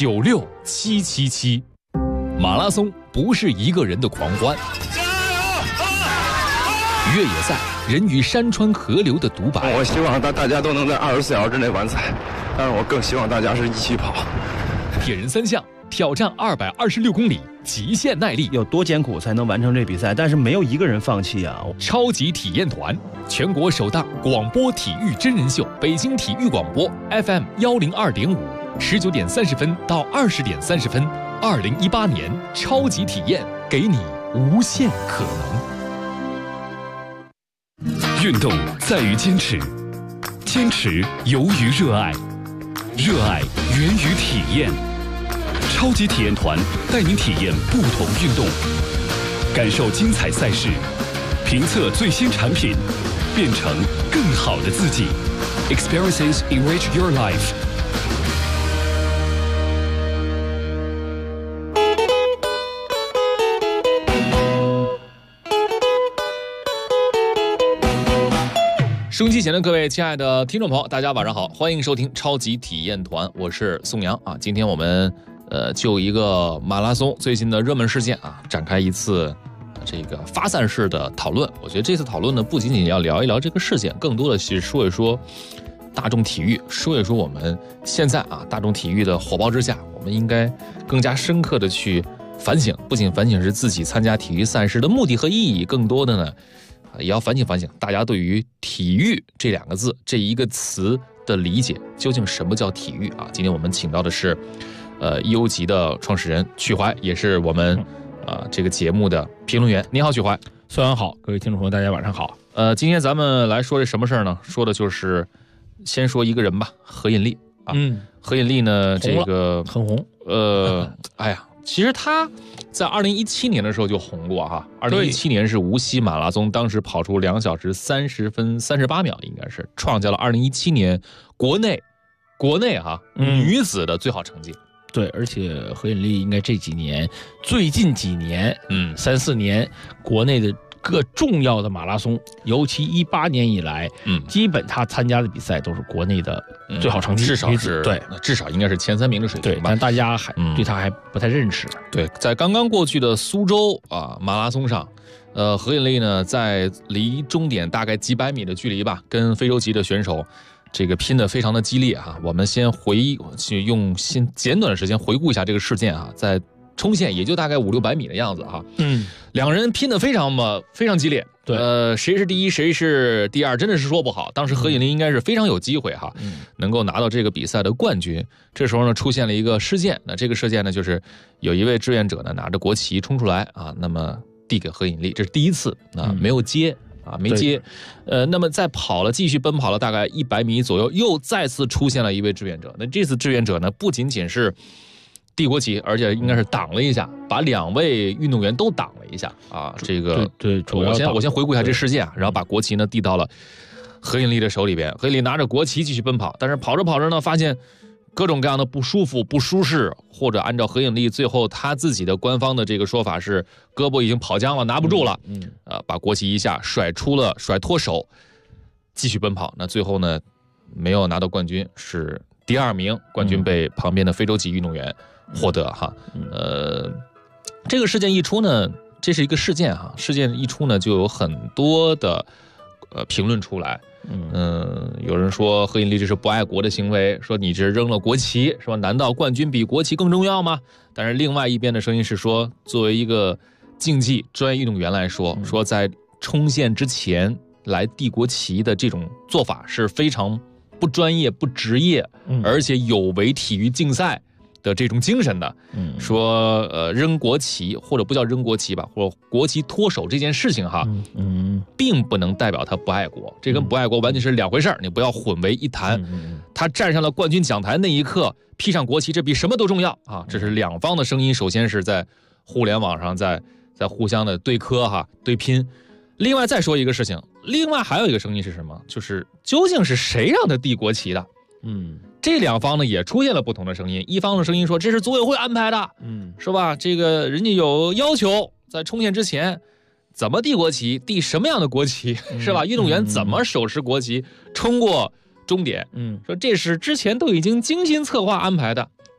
96777。马拉松不是一个人的狂欢，越野赛人与山川河流的独白。 我希望大家都能在24小时之内完赛，但是我更希望大家是一起跑。 铁人三项挑战226公里，极限耐力， 有多艰苦才能完成这比赛？但是没有一个人放弃啊！ 超级体验团，全国首档广播体育真人秀，北京体育广播 FM 102.5，19点30分到20点30分，2018年超级体验，给你无限可能。运动在于坚持，坚持由于热爱，热爱源于体验。超级体验团带您体验不同运动，感受精彩赛事，评测最新产品，变成更好的自己。Experiences enrich your life。收音机前的各位亲爱的听众朋友，大家晚上好，欢迎收听超级体验团，我是宋阳啊。今天我们就一个马拉松最近的热门事件啊，展开一次这个发散式的讨论。我觉得这次讨论呢，不仅仅要聊一聊这个事件，更多的是说一说大众体育，说一说我们现在啊大众体育的火爆之下，我们应该更加深刻的去反省，不仅反省是自己参加体育赛事的目的和意义，更多的呢也要反省反省大家对于体育这两个字这一个词的理解，究竟什么叫体育啊？今天我们请到的是优级的创始人曲怀，也是我们这个节目的评论员。你好，曲怀。 宋阳好，各位听众朋友大家晚上好。 今天咱们来说这什么事儿呢？说的就是先说一个人吧，何引力啊。何引力呢这个很红。 哎呀，其实他在2017年的时候就红过哈。2017年是无锡马拉松，当时跑出2小时30分38秒，应该是创下了2017年国内女子的最好成绩。 对，而且何引力应该最近几年，3-4年，国内的各重要的马拉松，尤其18年以来，基本他参加的比赛都是国内的最好成绩， 至少是对， 至少应该是前3名的水平吧。 对，但大家还对他还不太认识。 对，在刚刚过去的苏州马拉松上，何引力呢在离终点大概几百米的距离吧，跟非洲籍的选手这个拼得非常的激烈啊！我们先用简短的时间回顾一下这个事件啊，在冲线也就大概500-600米的样子哈。两个人拼得非常激烈。对，谁是第一，谁是第二，真的是说不好。当时何引力应该是非常有机会哈，能够拿到这个比赛的冠军。这时候呢，出现了一个事件，那这个事件呢，就是有一位志愿者呢拿着国旗冲出来啊，那么递给何引力，这是第一次啊，没有接。没接，那么继续奔跑了大概100米左右，又再次出现了一位志愿者。那这次志愿者呢，不仅仅是递国旗，而且应该是挡了一下，把2位运动员都挡了一下啊。这个对， 我先回顾一下这事件啊，然后把国旗呢递到了何引力的手里边。何引力拿着国旗继续奔跑，但是跑着跑着呢，发现各种各样的不舒服、不舒适，或者按照何引力最后他自己的官方的这个说法是胳膊已经跑僵了，拿不住了，把国旗一下甩脱手，继续奔跑。那最后呢，没有拿到冠军，是第2名，冠军被旁边的非洲籍运动员获得哈。这个事件一出呢，这是一个事件哈，事件一出呢，就有很多的评论出来。有人说何引力这是不爱国的行为，说你这扔了国旗，说难道冠军比国旗更重要吗？但是另外一边的声音是说，作为一个竞技专业运动员来说，说在冲线之前来递国旗的这种做法是非常不专业、不职业，而且有违体育竞赛的这种精神的。说扔国旗或者不叫扔国旗吧，或者国旗脱手这件事情哈，并不能代表他不爱国，这跟不爱国完全是2回事，你不要混为一谈。他站上了冠军讲台那一刻，披上国旗，这比什么都重要啊！这是两方的声音，首先是在互联网上在互相的对磕哈对拼。另外再说一个事情，另外还有一个声音是什么？就是究竟是谁让他递国旗的？这两方呢也出现了不同的声音。一方的声音说这是组委会安排的，是吧？这个人家有要求，在冲线之前怎么递国旗，递什么样的国旗，是吧？运动员怎么手持国旗冲过终点，说这是之前都已经精心策划安排的。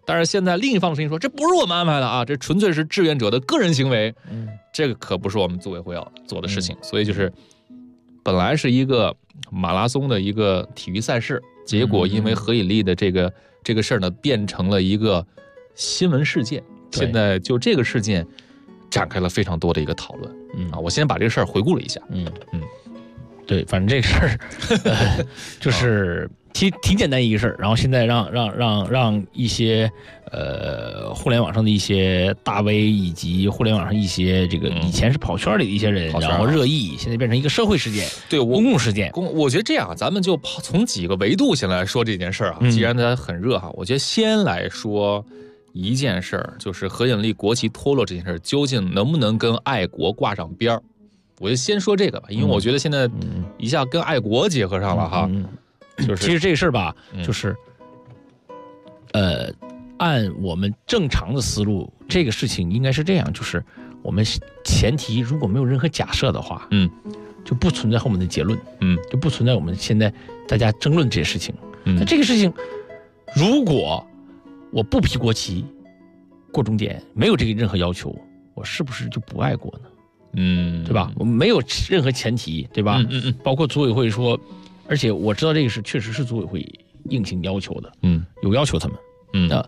但是现在另一方的声音说，这不是我们安排的啊，这纯粹是志愿者的个人行为，这个可不是我们组委会要做的事情。所以就是本来是一个马拉松的一个体育赛事，结果因为何引力的这个事儿呢，变成了一个新闻事件。现在就这个事件展开了非常多的一个讨论。我先把这个事儿回顾了一下。 对，反正这个事儿就是挺简单一个事儿，然后现在让一些互联网上的一些大 V 以及互联网上一些这个以前是跑圈里的一些人，然后热议，现在变成一个社会事件，对，公共事件。 我觉得这样，咱们就从几个维度先来说这件事儿啊。既然它很热哈，我觉得先来说一件事儿，就是何引力国旗脱落这件事儿，究竟能不能跟爱国挂上边儿？我就先说这个吧，因为我觉得现在一下跟爱国结合上了哈。就是其实这个事儿吧，就是按我们正常的思路，这个事情应该是这样，就是我们前提如果没有任何假设的话，就不存在后面的结论，就不存在我们现在大家争论这些事情。那这个事情，如果我不批国旗过终点，没有这个任何要求，我是不是就不爱国呢？对吧？我没有任何前提，对吧？包括组委会说，而且我知道这个是确实是组委会硬性要求的，有要求他们，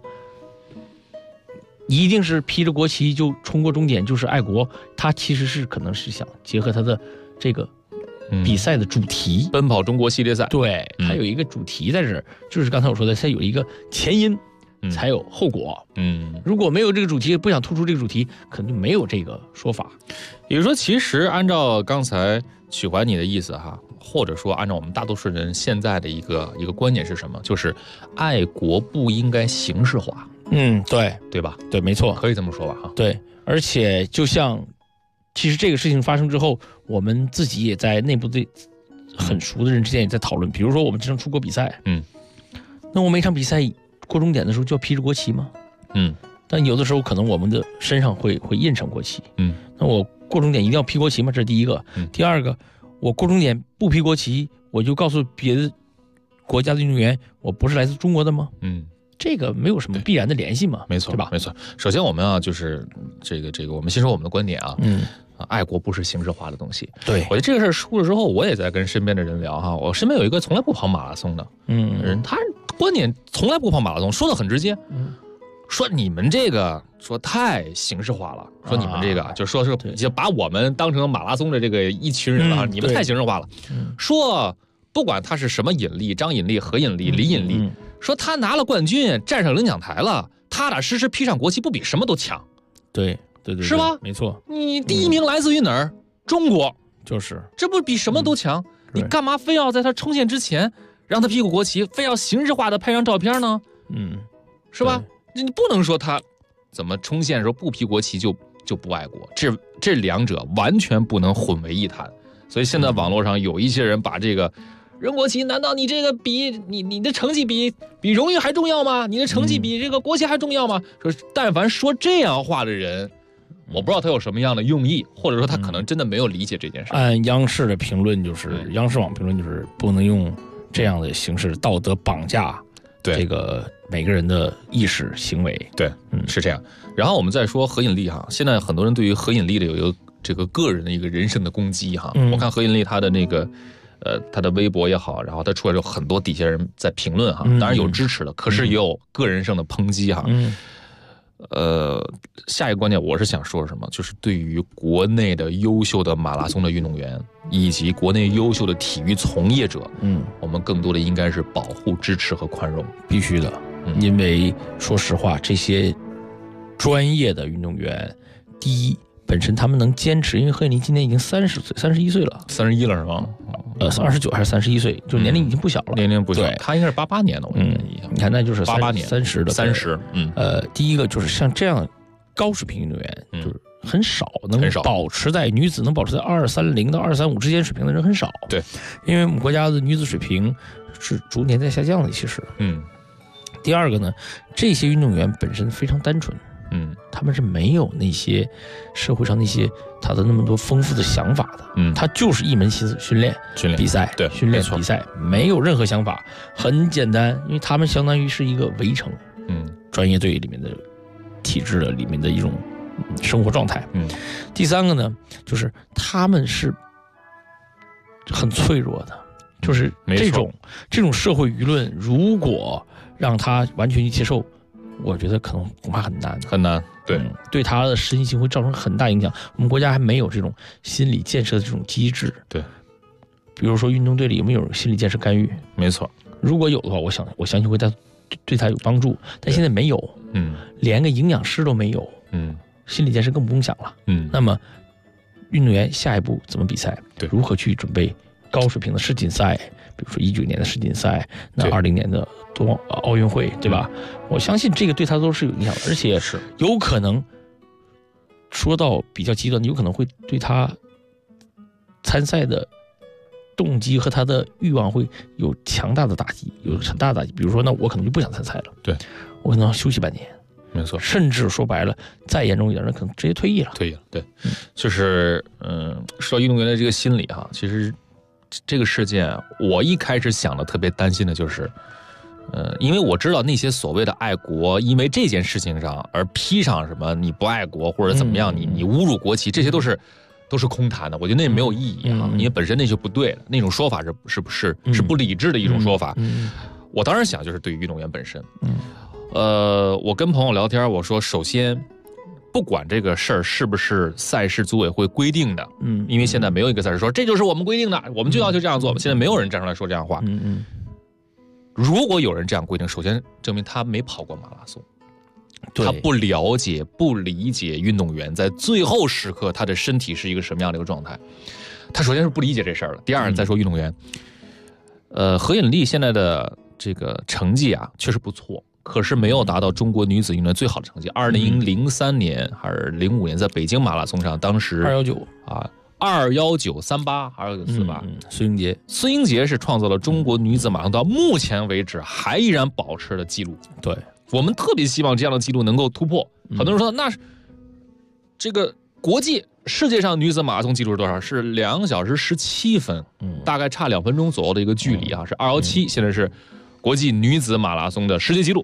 一定是披着国旗就冲过终点就是爱国，他其实是可能是想结合他的这个比赛的主题， 奔跑中国系列赛， 对，它有一个主题在这儿，就是刚才我说的，它有一个前因。才有后果。如果没有这个主题，不想突出这个主题，可能就没有这个说法。 也就是说，其实按照刚才曲怀你的意思哈，或者说按照我们大多数人现在的一个观点是什么？就是爱国不应该形式化。对吧？ 对，没错， 可以这么说吧哈。 对，而且就像，其实这个事情发生之后，我们自己也在内部的很熟的人之间也在讨论。比如说，我们经常出国比赛，那我每场比赛过终点的时候就要披着国旗吗？但有的时候可能我们的身上会印上国旗，那我过终点一定要披国旗吗？这是第一个。第二个，我过终点不披国旗，我就告诉别的国家的运动员，我不是来自中国的吗？这个没有什么必然的联系嘛， 没错， 对吧？ 没错。首先我们啊，就是这个，我们先说我们的观点啊，爱国不是形式化的东西。 对， 我觉得这个事儿出了之后，我也在跟身边的人聊哈。我身边有一个从来不跑马拉松的人，他观点从来不跑马拉松，说的很直接，说你们这个说太形式化了，说你们这个就说是就把我们当成马拉松的这个一群人了，你们太形式化了。说不管他是什么引力，张引力、何引力、李引力。说他拿了冠军，站上领奖台了，踏踏实实披上国旗，不比什么都强？ 对， 是吧？ 没错， 你第一名来自于哪儿？中国， 就是这不比什么都强？你干嘛非要在他冲线之前让他披个国旗，非要形式化的拍张照片呢？是吧？你不能说他怎么冲线的时候不披国旗就不爱国，这两者完全不能混为一谈。所以现在网络上有一些人把这个。扔国旗，难道你这个比你的成绩比荣誉还重要吗？你的成绩比这个国旗还重要吗？说但凡说这样话的人，我不知道他有什么样的用意，或者说他可能真的没有理解这件事。 按央视的评论央视网评论就是不能用这样的形式道德绑架这个每个人的意识行为。 对，是这样。然后我们再说何引力哈，现在很多人对于何引力的有一个这个个人的一个人生的攻击哈。我看何引力他的那个。他的微博也好，然后他出来有很多底下人在评论哈，当然有支持的，可是也有个人上的抨击哈。下一个观点我是想说什么，就是对于国内的优秀的马拉松的运动员以及国内优秀的体育从业者，我们更多的应该是保护、支持和宽容， 必须的。因为说实话，这些专业的运动员，第一。本身他们能坚持，因为何引力今年已经31岁了 ，31了是吗 ？29还是31岁，就年龄已经不小了。 年龄不小，他应该是88年的，我印象。 你看，那就是 88年 30的 30。 第一个就是像这样高水平运动员，就是很少能保持在女子能保持在230到235之间水平的人很少。 对， 因为我们国家的女子水平是逐年在下降的，其实。第二个呢，这些运动员本身非常单纯。他们是没有那些社会上那些他的那么多丰富的想法的，他就是一门心思训练比赛， 对， 训练比赛，没有任何想法，很简单，因为他们相当于是一个围城， 专业队里面的体制的里面的一种生活状态。第三个呢，就是他们是很脆弱的，就是这种社会舆论，如果让他完全去接受，我觉得可能恐怕很难， 很难。对， 对他的身心会造成很大影响。我们国家还没有这种心理建设的这种机制。 对， 比如说运动队里有没有心理建设干预？ 没错， 如果有的话，我相信会对他有帮助。但现在没有，连个营养师都没有，心理建设更不用想了。那么运动员下一步怎么比赛？ 对， 如何去准备高水平的世锦赛？比如说19年的世锦赛，那20年的奥运会，对吧？我相信这个对他都是有影响的，而且是有可能说到比较极端，有可能会对他参赛的动机和他的欲望会有强大的打击，有很大的打击。比如说，那我可能就不想参赛了， 对， 我可能要休息半年。 没错， 甚至说白了，再严重一点，那可能直接退役了。 对，就是说到运动员的这个心理哈，其实这个事件，我一开始想的特别担心的就是，因为我知道那些所谓的爱国，因为这件事情上而披上什么你不爱国或者怎么样，你侮辱国旗，这些都是空谈的，我觉得那没有意义啊，因为本身那就不对了，那种说法是不理智的一种说法。我当然想就是对于运动员本身，我跟朋友聊天，我说首先，不管这个事儿是不是赛事组委会规定的，因为现在没有一个赛事说这就是我们规定的，我们就要求这样做。现在没有人站出来说这样话。如果有人这样规定，首先证明他没跑过马拉松，他不了解、不理解运动员在最后时刻他的身体是一个什么样的一个状态。他首先是不理解这事儿了。第二，再说运动员，何引丽现在的这个成绩啊，确实不错。可是没有达到中国女子运动员最好的成绩。2003年还是05年，在北京马拉松上，当时 219 啊，21938还是21948，孙英杰是创造了中国女子马拉松到目前为止还依然保持的记录。 对， 我们特别希望这样的记录能够突破。很多人说，那这个国际世界上女子马拉松记录是多少？是2小时17分，大概差2分钟左右的一个距离啊，是217，现在是国际女子马拉松的世界纪录。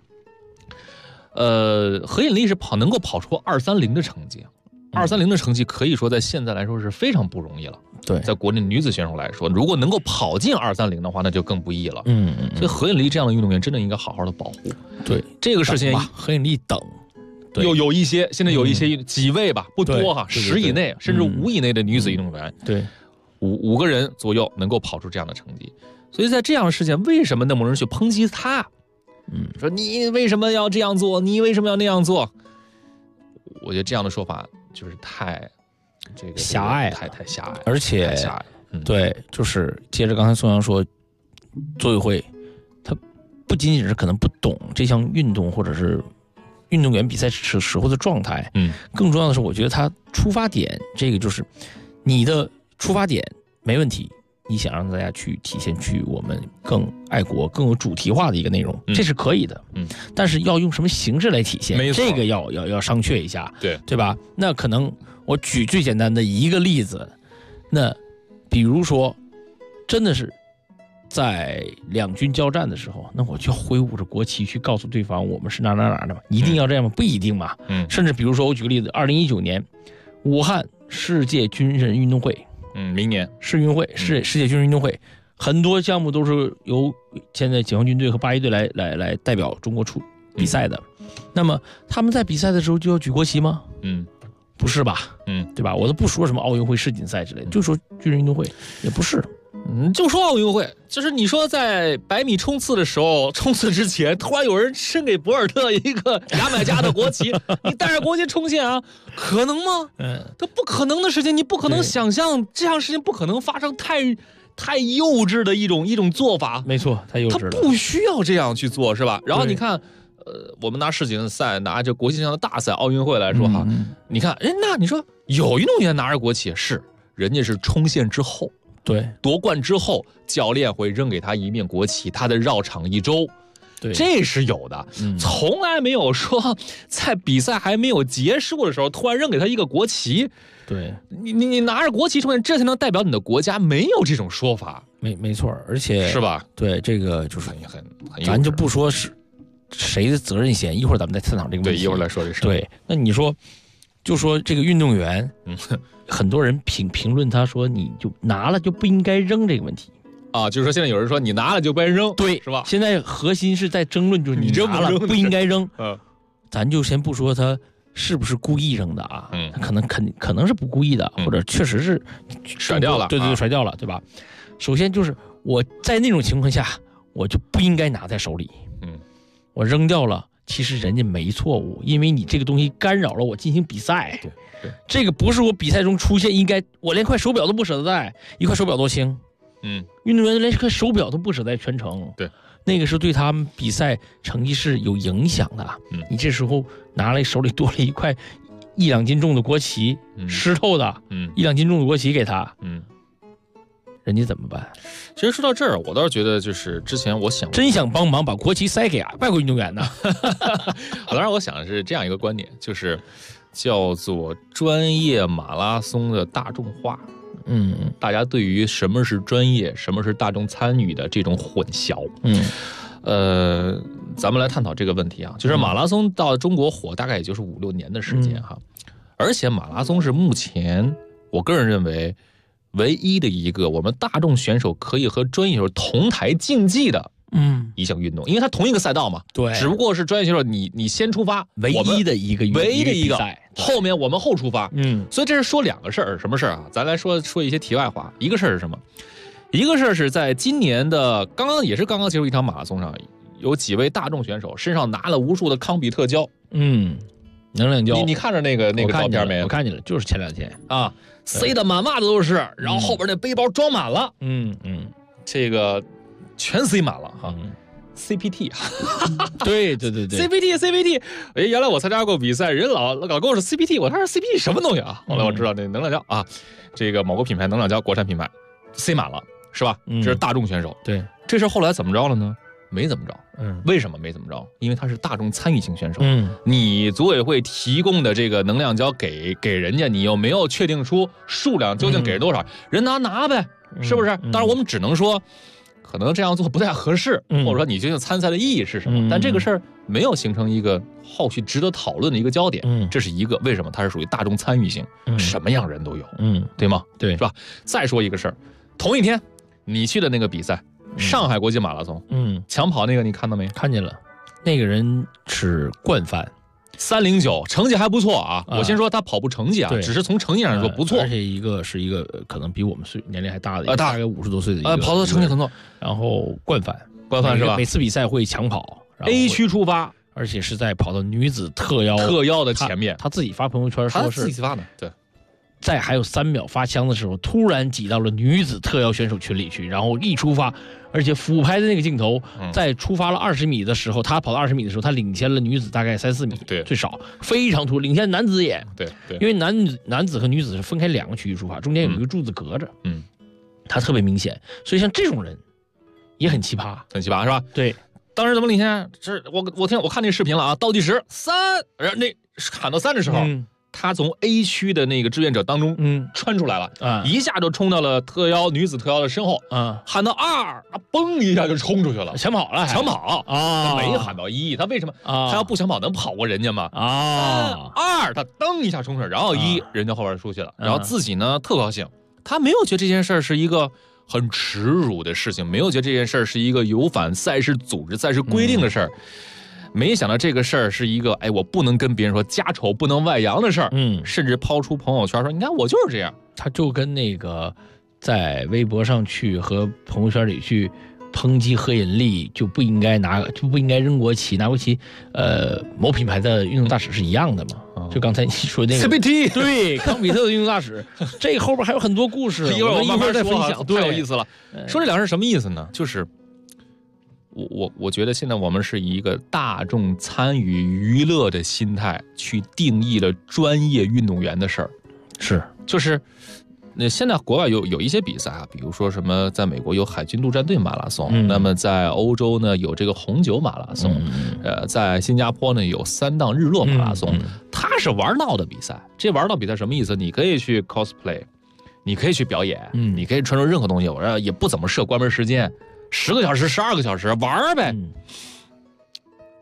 何引丽是能够跑出230的成绩，230的成绩可以说在现在来说是非常不容易了。 对， 在国内女子选手来说，如果能够跑进230的话，那就更不易了。所以何引丽这样的运动员真的应该好好的保护。 对， 这个事情何引丽等有一些，现在有一些几位吧，不多哈，10以内甚至5以内的女子运动员， 对 ，5个人左右能够跑出这样的成绩。所以在这样的事件，为什么那么多人去抨击他？说你为什么要这样做？你为什么要那样做？我觉得这样的说法就是太狭隘， 太狭隘， 而且对，就是接着刚才宋阳说，组委会他不仅仅是可能不懂这项运动或者是运动员比赛时候的状态，更重要的是，我觉得他出发点，这个就是你的出发点没问题。你想让大家去体现去我们更爱国、更有主题化的一个内容，这是可以的。但是要用什么形式来体现，这个要商榷一下，对吧？那可能我举最简单的一个例子，那比如说，真的是在两军交战的时候，那我就挥舞着国旗去告诉对方我们是哪的嘛，一定要这样吗？不一定嘛。甚至比如说我举个例子，2019年武汉世界军人运动会。 明年世运会世界军人运动会，很多项目都是由现在解放军队和8一队来代表中国出比赛的。那么他们在比赛的时候就要举国旗吗？不是吧？对吧？我都不说什么奥运会、世锦赛之类的，就说军人运动会也不是。 就说奥运会，就是你说在100米冲刺的时候，冲刺之前突然有人伸给博尔特一个牙买加的国旗，你带着国旗冲线啊，可能吗？这不可能的事情，你不可能想象这样事情不可能发生，太幼稚的一种做法。 没错，太幼稚了， 他不需要这样去做，是吧？然后你看，我们拿世锦赛、拿着国际上的大赛、奥运会来说哈，你看，那你说有运动员拿着国旗，是人家是冲线之后。 对， 夺冠之后，教练会扔给他一面国旗，他的绕场1周， 对， 这是有的，从来没有说在比赛还没有结束的时候突然扔给他一个国旗。 对， 你拿着国旗出现，这才能代表你的国家，没有这种说法。 没错，而且是吧？ 对，这个就是很咱就不说是谁的责任先？一会儿咱们再探讨这个问题。 对，一会儿来说这事。 对，那你说，就说这个运动员，很多人评论他说，你就拿了就不应该扔这个问题。 啊，就是说现在有人说你拿了就不该扔， 对， 是吧？ 现在核心是在争论，就是你拿了不应该扔。咱就先不说他是不是故意扔的啊，他可能是不故意的，或者确实是甩掉了， 对，甩掉了，对吧？首先就是我在那种情况下，我就不应该拿在手里，我扔掉了，其实人家没错误，因为你这个东西干扰了我进行比赛， 对， 这个不是我比赛中出现，应该我连块手表都不舍得戴，一块手表多轻。运动员连这块手表都不舍得全程， 对， 那个是对他们比赛成绩是有影响的。你这时候拿来手里多了一块1-2斤重的国旗，湿透的，1-2斤重的国旗给他，人家怎么办？ 其实说到这儿，我倒是觉得，就是之前我想真想帮忙把国旗塞给外国运动员呢。 当然，我想的是这样一个观点，就是叫做专业马拉松的大众化。大家对于什么是专业，什么是大众参与的这种混淆。咱们来探讨这个问题啊，就是马拉松到中国火大概也就是5-6年的时间哈，而且马拉松是目前我个人认为唯一的一个我们大众选手可以和专业选手同台竞技的一项运动，因为它同一个赛道嘛， 对， 只不过是专业选手你先出发， 唯一的一个后面我们后出发，所以这是说2个事儿，什么事儿啊？咱来说一些题外话。一个事儿是什么？一个事儿是在今年的刚刚结束一场马拉松上，有几位大众选手身上拿了无数的康比特胶， 能量胶， 你看着那个照片没有？ 我看见了，就是前2天啊，塞得满袜子都是，然后后边那背包装满了，这个全塞满了哈。CPT 对 CPT 哎，原来我参加过比赛，人老跟我说 CPT， 我说 CPT 什么东西啊？后来我知道那能量胶啊，这个某个品牌能量胶，国产品牌塞满了是吧？这是大众选手。 对， 这事后来怎么着了呢？没怎么着。为什么没怎么着？因为他是大众参与型选手。你组委会提供的这个能量胶给人家，你又没有确定出数量究竟给多少，人拿呗，是不是？当然我们只能说可能这样做不太合适，或者说你究竟参赛的意义是什么？但这个事儿没有形成一个后续值得讨论的一个焦点，这是一个。为什么它是属于大众参与性？什么样人都有，对吗？ 对， 是吧？再说一个事儿，同一天你去的那个比赛，上海国际马拉松，抢跑那个你看到没？ 看见了，那个人是惯犯。 309成绩还不错啊！我先说他跑步成绩啊，只是从成绩上说不错， 而且是一个可能比我们年龄还大的，大概50多岁的一个， 跑的成绩很错。 然后惯犯是吧？ 每次比赛会抢跑 ，A 区出发， 而且是在跑到女子特邀的前面。 他自己发朋友圈说是自己发的，对。 在还有3秒发枪的时候，突然挤到了女子特邀选手群里去，然后一出发，而且俯拍的那个镜头，在出发了20米的时候，他跑到20米的时候，他领先了女子大概3-4米， 对， 最少非常突，领先男子也， 对， 因为男子和女子是分开2个区域出发，中间有一个柱子隔着，他特别明显，所以像这种人也很奇葩， 是吧？ 对， 当时怎么领先？这我看那视频了啊，倒计时3，然后那喊到3的时候。他从 A 区的那个志愿者当中，穿出来了，一下就冲到了女子特邀的身后，喊到2，他嘣一下就冲出去了， 抢跑啊！没喊到1，他为什么？他要不抢跑能跑过人家吗？2，他噔一下冲出来，然后1，人家后边出去了，然后自己呢特高兴，他没有觉得这件事是一个很耻辱的事情，没有觉得这件事是一个有反赛事组织、赛事规定的事儿。没想到这个事儿是一个，我不能跟别人说家丑不能外扬的事儿，甚至抛出朋友圈说，你看我就是这样。 他就跟那个在微博上去和朋友圈里去抨击何引力，就不应该扔国旗，拿国旗，某品牌的运动大使是一样的嘛？就刚才你说那个 CPT， 对，康比特的运动大使，这后边还有很多故事， 一会儿慢慢再分享， 太有意思了。说这2是什么意思呢？就是。我觉得现在我们是以一个大众参与娱乐的心态去定义了专业运动员的事儿，就是那现在国外有一些比赛啊，比如说什么在美国有海军陆战队马拉松，那么在欧洲呢有这个红酒马拉松，在新加坡呢有3档日落马拉松，它是玩闹的比赛。这玩闹比赛什么意思？你可以去 cosplay， 你可以去表演，你可以穿着任何东西，我也不怎么设关门时间。10个小时、12个小时玩呗。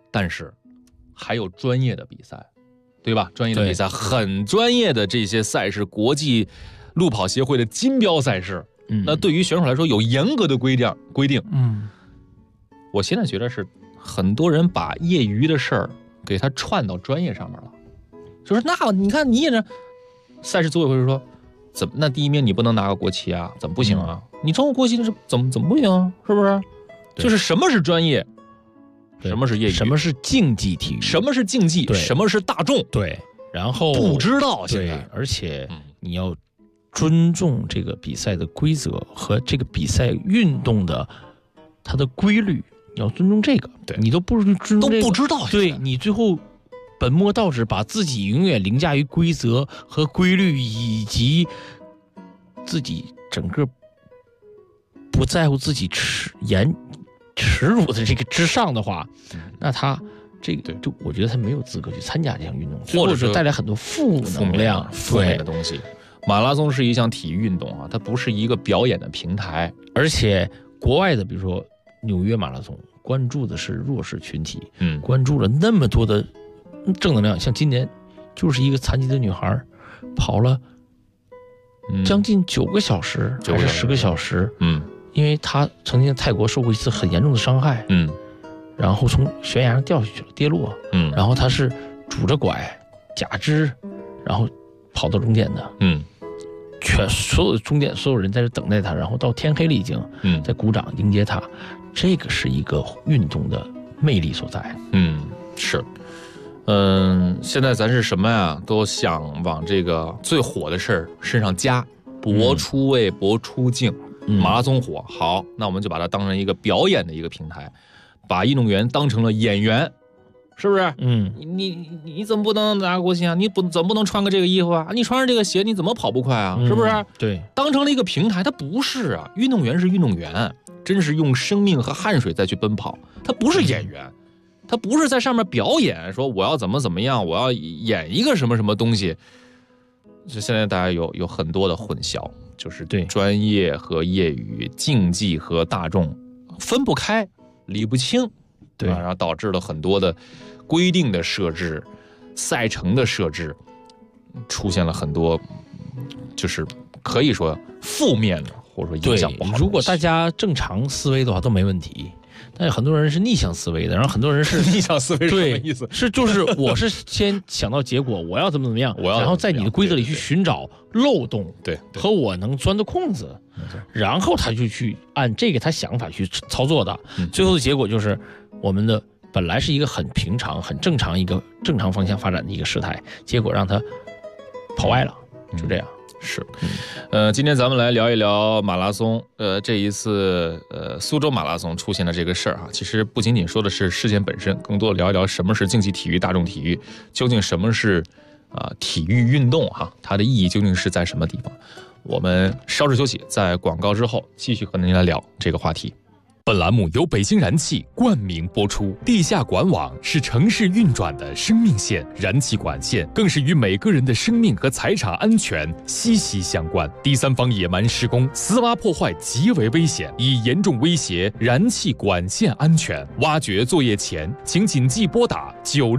但是还有专业的比赛，对吧？专业的比赛，很专业的这些赛事，国际路跑协会的金标赛事，那对于选手来说有严格的规定。我现在觉得是很多人把业余的事儿给他串到专业上面了，就是那你看你也这赛事组委会说，怎么那第一名你不能拿个国旗啊？怎么不行啊？你中国国旗这怎么不行啊？是不是？就是什么是专业，什么是业余， 什么是竞技体育， 什么是竞技，什么是大众？ 对，然后不知道现在， 而且你要尊重这个比赛的规则和这个比赛运动的它的规律，你要尊重这个。 对， 你都不尊重这个， 都不知道， 对你最后本末倒置，把自己永远凌驾于规则和规律以及自己整个不在乎自己耻辱的这个之上的话，那他这个就我觉得他没有资格去参加这项运动，或者是带来很多负能量、 负面的东西。马拉松是一项体育运动啊，它不是一个表演的平台， 而且国外的，比如说纽约马拉松，关注的是弱势群体，关注了那么多的正能量。像今年就是一个残疾的女孩跑了将近9个小时还是10个小时，因为她曾经在泰国受过一次很严重的伤害，然后从悬崖上掉下去了，跌落，然后她是拄着拐假肢，然后跑到终点的，所有的终点所有人在这等待她，然后到天黑了已经，在鼓掌迎接她，这个是一个运动的魅力所在。 是，现在咱是什么呀？都想往这个最火的事儿身上加，博出位，博出镜。马拉松火，好，那我们就把它当成一个表演的一个平台，把运动员当成了演员，是不是？你怎么不能拿国旗啊？你怎么不能穿个这个衣服啊？你穿上这个鞋你怎么跑不快啊？是不是？ 对， 当成了一个平台，它不是啊。运动员是运动员，真是用生命和汗水再去奔跑，他不是演员，他不是在上面表演，说我要怎么样，我要演一个什么东西。就现在大家有很多的混淆，就是对专业和业余、竞技和大众分不开、理不清，对，然后导致了很多的规定的设置、赛程的设置，出现了很多就是可以说负面的或者说影响不好的。 如果大家正常思维的话都没问题。但是很多人是逆向思维的，然后很多人是逆向思维是什么意思？ 就是我是先想到结果，我要怎么样，然后在你的规则里去寻找漏洞， 对， 和我能钻的空子，然后他就去按这个他想法去操作的，最后的结果就是我们的本来是一个很平常、很正常一个正常方向发展的一个事态，结果让他跑歪了，就这样。 是，今天咱们来聊一聊马拉松。这一次苏州马拉松出现的这个事儿哈，其实不仅仅说的是事件本身，更多聊一聊什么是竞技体育、大众体育，究竟什么是体育运动哈，它的意义究竟是在什么地方？我们稍事休息，在广告之后继续和您来聊这个话题。 本栏目由北京燃气冠名播出。地下管网是城市运转的生命线，燃气管线更是与每个人的生命和财产安全息息相关。第三方野蛮施工、私挖破坏极为危险，已严重威胁燃气管线安全。挖掘作业前，请谨记拨打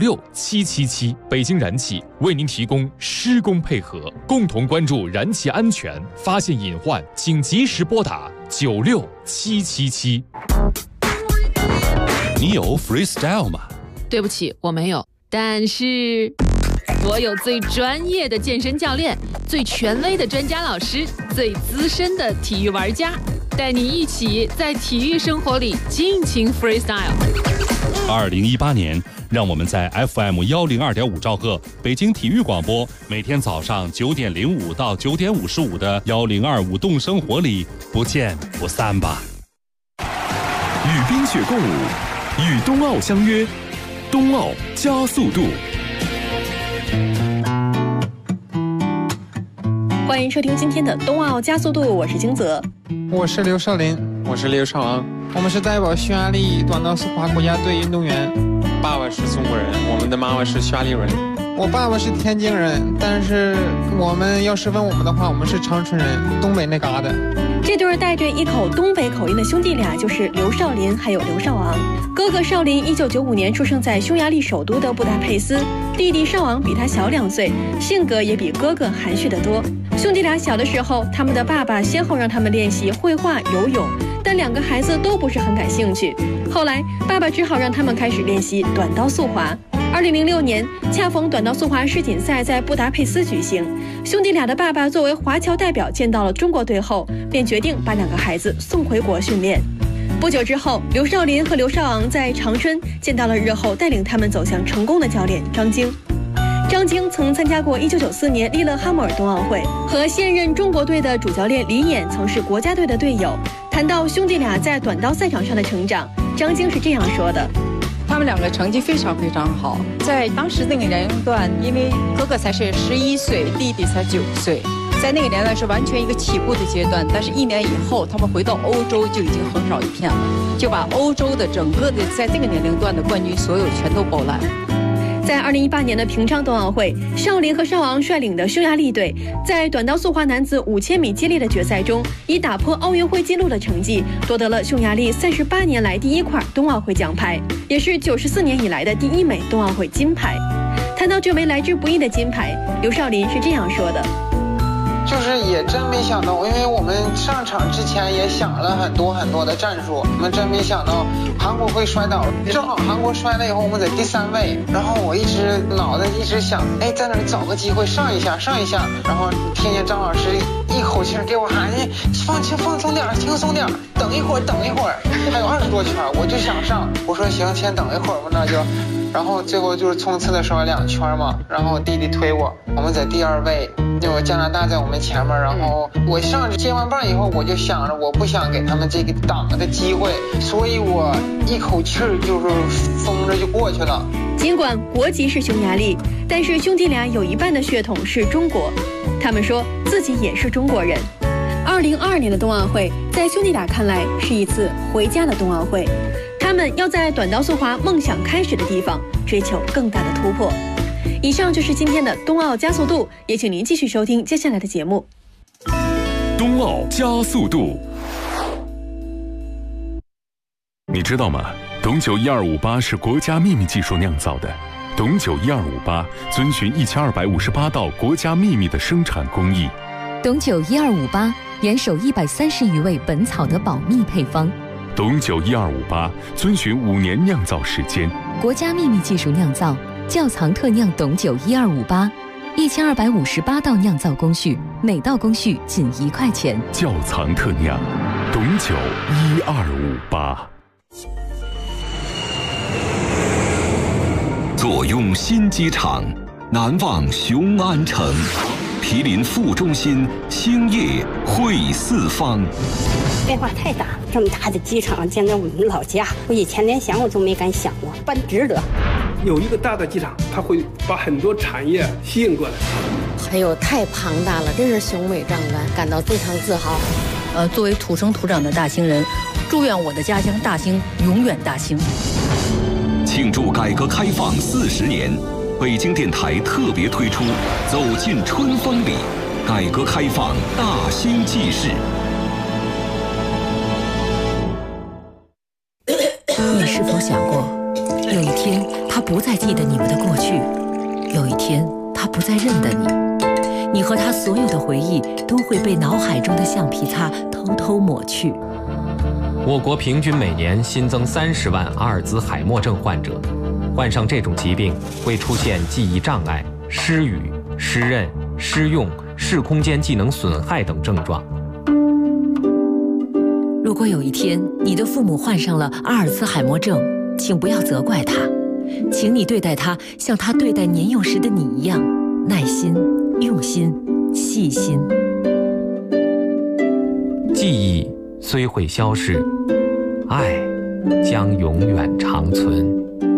96777。北京燃气为您提供施工配合，共同关注燃气安全，发现隐患，请及时拨打96777。 你有 freestyle 吗？ 对不起，我没有。但是我有最专业的健身教练，最权威的专家老师，最资深的体育玩家，带你一起在体育生活里尽情 freestyle。 2018年，让我们在 FM102.5兆赫北京体育广播，每天早上9点05到9点55的102舞动生活里不见不散吧。 与冰雪共舞，与冬奥相约，冬奥加速度。 欢迎收听今天的冬奥加速度，我是金泽， 我是刘少林， 我是刘少昂， 我们是代表匈牙利短道速滑国家队运动员。 爸爸是中国人，我们的妈妈是匈牙利人。 我爸爸是天津人，但是我们要是问我们的话，我们是长春人，东北那嘎达。 这对带着一口东北口音的兄弟俩就是刘少林还有刘少昂。哥哥少林1995年出生在匈牙利首都的布达佩斯，弟弟少昂比他小2岁，性格也比哥哥含蓄得多。兄弟俩小的时候，他们的爸爸先后让他们练习绘画、游泳，但2个孩子都不是很感兴趣。后来爸爸只好让他们开始练习短刀速滑。2006年，恰逢短道速滑世锦赛在布达佩斯举行，兄弟俩的爸爸作为华侨代表见到了中国队后，便决定把2个孩子送回国训练。不久之后，刘少林和刘少昂在长春见到了日后带领他们走向成功的教练张晶。张晶曾参加过1994年利勒哈默尔冬奥会，和现任中国队的主教练李演曾是国家队的队友。谈到兄弟俩在短道赛场上的成长，张晶是这样说的： 他们2个成绩非常非常好，在当时那个年龄段，因为哥哥才是11岁，弟弟才9岁，在那个年代是完全一个起步的阶段。但是1年以后，他们回到欧洲就已经横扫一片了，就把欧洲的整个的在这个年龄段的冠军所有全都包揽。 在2018年的平昌冬奥会，少林和少昂率领的匈牙利队在短道速滑男子5000米接力的决赛中，以打破奥运会纪录的成绩，夺得了匈牙利38年来第1块冬奥会奖牌，也是94年以来的第1枚冬奥会金牌。谈到这枚来之不易的金牌，刘少林是这样说的： 就是也真没想到，因为我们上场之前也想了很多的战术，我们真没想到韩国会摔倒。正好韩国摔了以后，我们在第3位，然后我脑袋一直想，在那里找个机会上一下，然后听见张老师一口气给我喊，放松点，轻松点，等一会儿，还有20多圈，我就想上，我说行，先等一会儿吧，那就。然后最后就是冲刺的时候2圈嘛，然后我弟弟推我们在第2位，有加拿大在我们前面，然后我上去接完棒以后，我就想着我不想给他们这个挡的机会，所以我一口气就是疯着就过去了。 尽管国籍是匈牙利，但是兄弟俩有一半的血统是中国，他们说自己也是中国人。2022年的冬奥会，在兄弟俩看来是一次回家的冬奥会。他们要在短道速滑梦想开始的地方追求更大的突破。以上就是今天的冬奥加速度，也请您继续收听接下来的节目。 冬奥加速度，你知道吗？董酒12588是国家秘密技术酿造的。董酒12588遵循1258道国家秘密的生产工艺。 董酒1258严守130余味本草的保密配方。 董酒12588遵循5年酿造时间， 国家秘密技术酿造，窖藏特酿董酒12588，1258道酿造工序，每道工序仅1块钱。 窖藏特酿，董酒12588。 坐拥新机场，难忘雄安城。毗邻副中心，兴业汇四方。 变化太大，这么大的机场建在我们老家，我以前连想我都没敢想过，办值得。 有一个大的机场，它会把很多产业吸引过来。 还有太庞大了，真是雄伟壮观，感到非常自豪。 作为土生土长的大兴人，祝愿我的家乡大兴永远大兴。 庆祝改革开放40年。北京电台特别推出《走进春风里》，改革开放大兴纪事。 你是否想过，有一天他不再记得你们的过去，有一天他不再认得你，你和他所有的回忆都会被脑海中的橡皮擦偷偷抹去。 我国平均每年新增30万阿尔兹海默症患者。患上这种疾病会出现记忆障碍、失语、失认、失用、视空间技能损害等症状。 如果有一天你的父母患上了阿尔兹海默症，请不要责怪他，请你对待他像他对待年幼时的你一样，耐心、用心、细心。 记忆虽会消逝，爱将永远长存。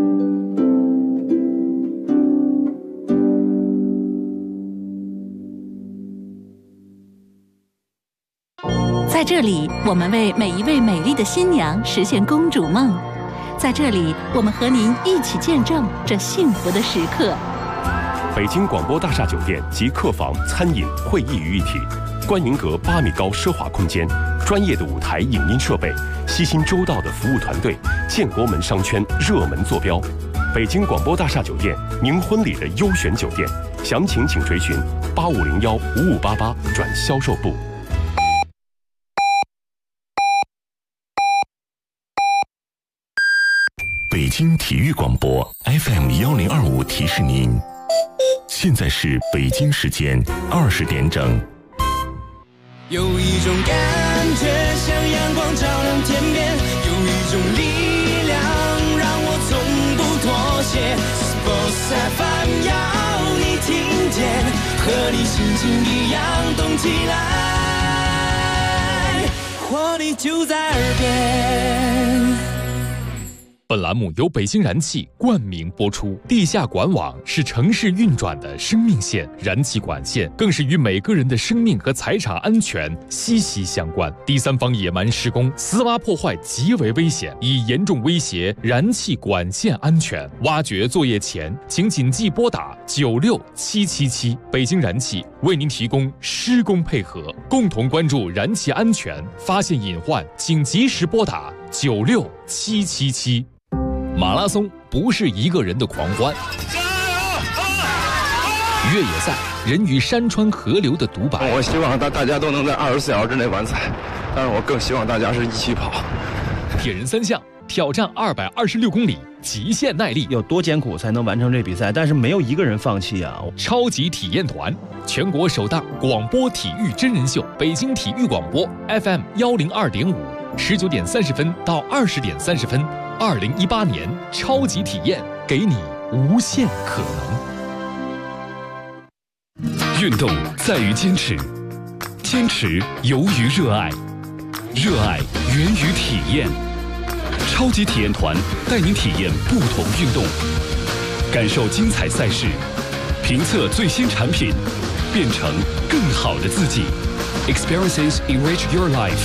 在这里，我们为每一位美丽的新娘实现公主梦。在这里，我们和您一起见证这幸福的时刻。 北京广播大厦酒店集客房、餐饮、会议于一体，观云阁8米高奢华空间，专业的舞台影音设备，悉心周到的服务团队，建国门商圈热门坐标。北京广播大厦酒店，您婚礼的优选酒店，详情请垂询8501-5588转销售部。 北京体育广播 FM1025提示您，现在是北京时间20点整。 有一种感觉像阳光照亮天边，有一种力量让我从不妥协。Sports FM 要你听见，和你心情一样动起来，活力就在耳边。 本栏目由北京燃气冠名播出。地下管网是城市运转的生命线，燃气管线更是与每个人的生命和财产安全息息相关。第三方野蛮施工、私挖破坏极为危险，已严重威胁燃气管线安全。挖掘作业前，请谨记拨打96777。北京燃气为您提供施工配合，共同关注燃气安全，发现隐患请及时拨打96777。马拉松不是一个人的狂欢，越野赛人与山川河流的独白。 我希望大家都能在24小时之内完赛，但是我更希望大家是一起跑。 铁人3项挑战226公里，极限耐力， 有多艰苦才能完成这比赛？但是没有一个人放弃啊！ 超级体验团，全国首档广播体育真人秀，北京体育广播 FM102.5，19点30分到20点30分。2018年超级体验，给你无限可能。 运动在于坚持，坚持由于热爱，热爱源于体验。超级体验团带您体验不同运动，感受精彩赛事，评测最新产品，变成更好的自己。Experiences enrich your life。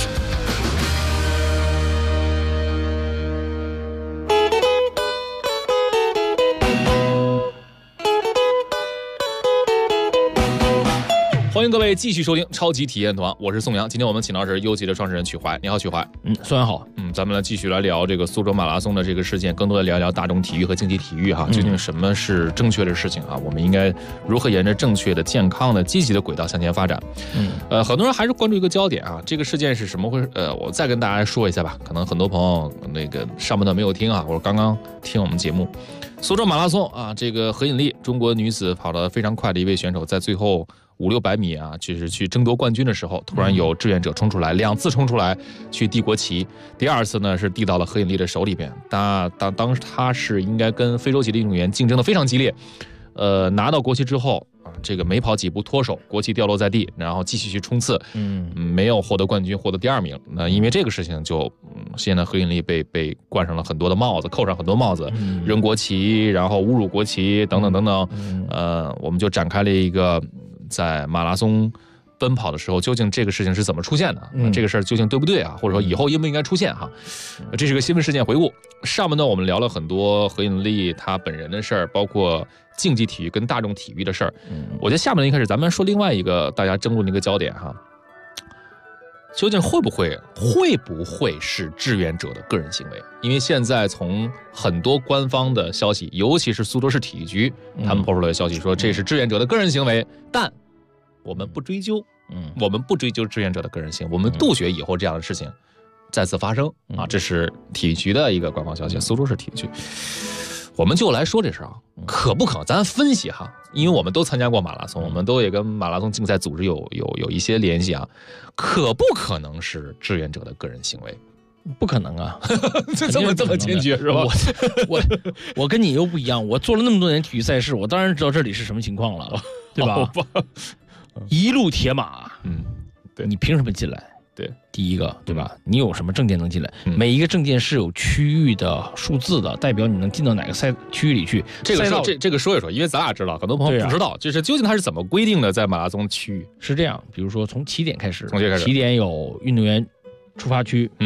欢迎各位继续收听超级体验团，我是宋阳。今天我们请到的是优级的创始人曲怀，你好，曲怀。 宋阳好。 咱们来继续来聊这个苏州马拉松的这个事件，更多的聊一聊大众体育和竞技体育哈，究竟什么是正确的事情啊？我们应该如何沿着正确的、健康的、积极的轨道向前发展？很多人还是关注一个焦点啊，这个事件是什么回事？我再跟大家说一下吧，可能很多朋友那个上半段没有听啊，或者刚刚听我们节目。苏州马拉松啊，这个何引丽，中国女子跑得非常快的一位选手，在最后500-600米啊，就是去争夺冠军的时候，突然有志愿者冲出来，2次冲出来去递国旗，第2次呢是递到了何引丽的手里边。当时他是应该跟非洲籍的运动员竞争的非常激烈，拿到国旗之后啊，这个没跑几步脱手，国旗掉落在地，然后继续去冲刺，没有获得冠军，获得第2名。那因为这个事情就，现在何引丽被冠上了很多的帽子，扣上很多帽子，扔国旗，然后侮辱国旗等等等等。我们就展开了一个。在马拉松奔跑的时候，究竟这个事情是怎么出现的？这个事儿究竟对不对啊？或者说以后应不应该出现哈？这是个新闻事件回顾。上半段我们聊了很多何引丽她本人的事儿，包括竞技体育跟大众体育的事儿。我觉得下面一开始咱们说另外一个大家争论的一个焦点哈，究竟会不会是志愿者的个人行为？因为现在从很多官方的消息，尤其是苏州市体育局他们抛出来的消息说这是志愿者的个人行为，但我们不追究，我们不追究志愿者的个人行为，我们杜绝以后这样的事情再次发生啊！这是体育局的一个官方消息，苏州市体育局。我们就来说这事啊，可不可？咱分析哈，因为我们都参加过马拉松，我们都也跟马拉松竞赛组织有一些联系啊，可不可能是志愿者的个人行为？ 不可能啊， 这么坚决是吧？ 我跟你又不一样，我做了那么多年体育赛事，我当然知道这里是什么情况了，对吧？一路铁马， 对， 你凭什么进来？ 对， 第一个，对吧？你有什么证件能进来？每一个证件是有区域的数字的，代表你能进到哪个区域里去。 这个说一说，因为咱俩知道，很多朋友不知道，就是究竟它是怎么规定的，在马拉松区域是这样。比如说从起点开始，起点有运动员出发区，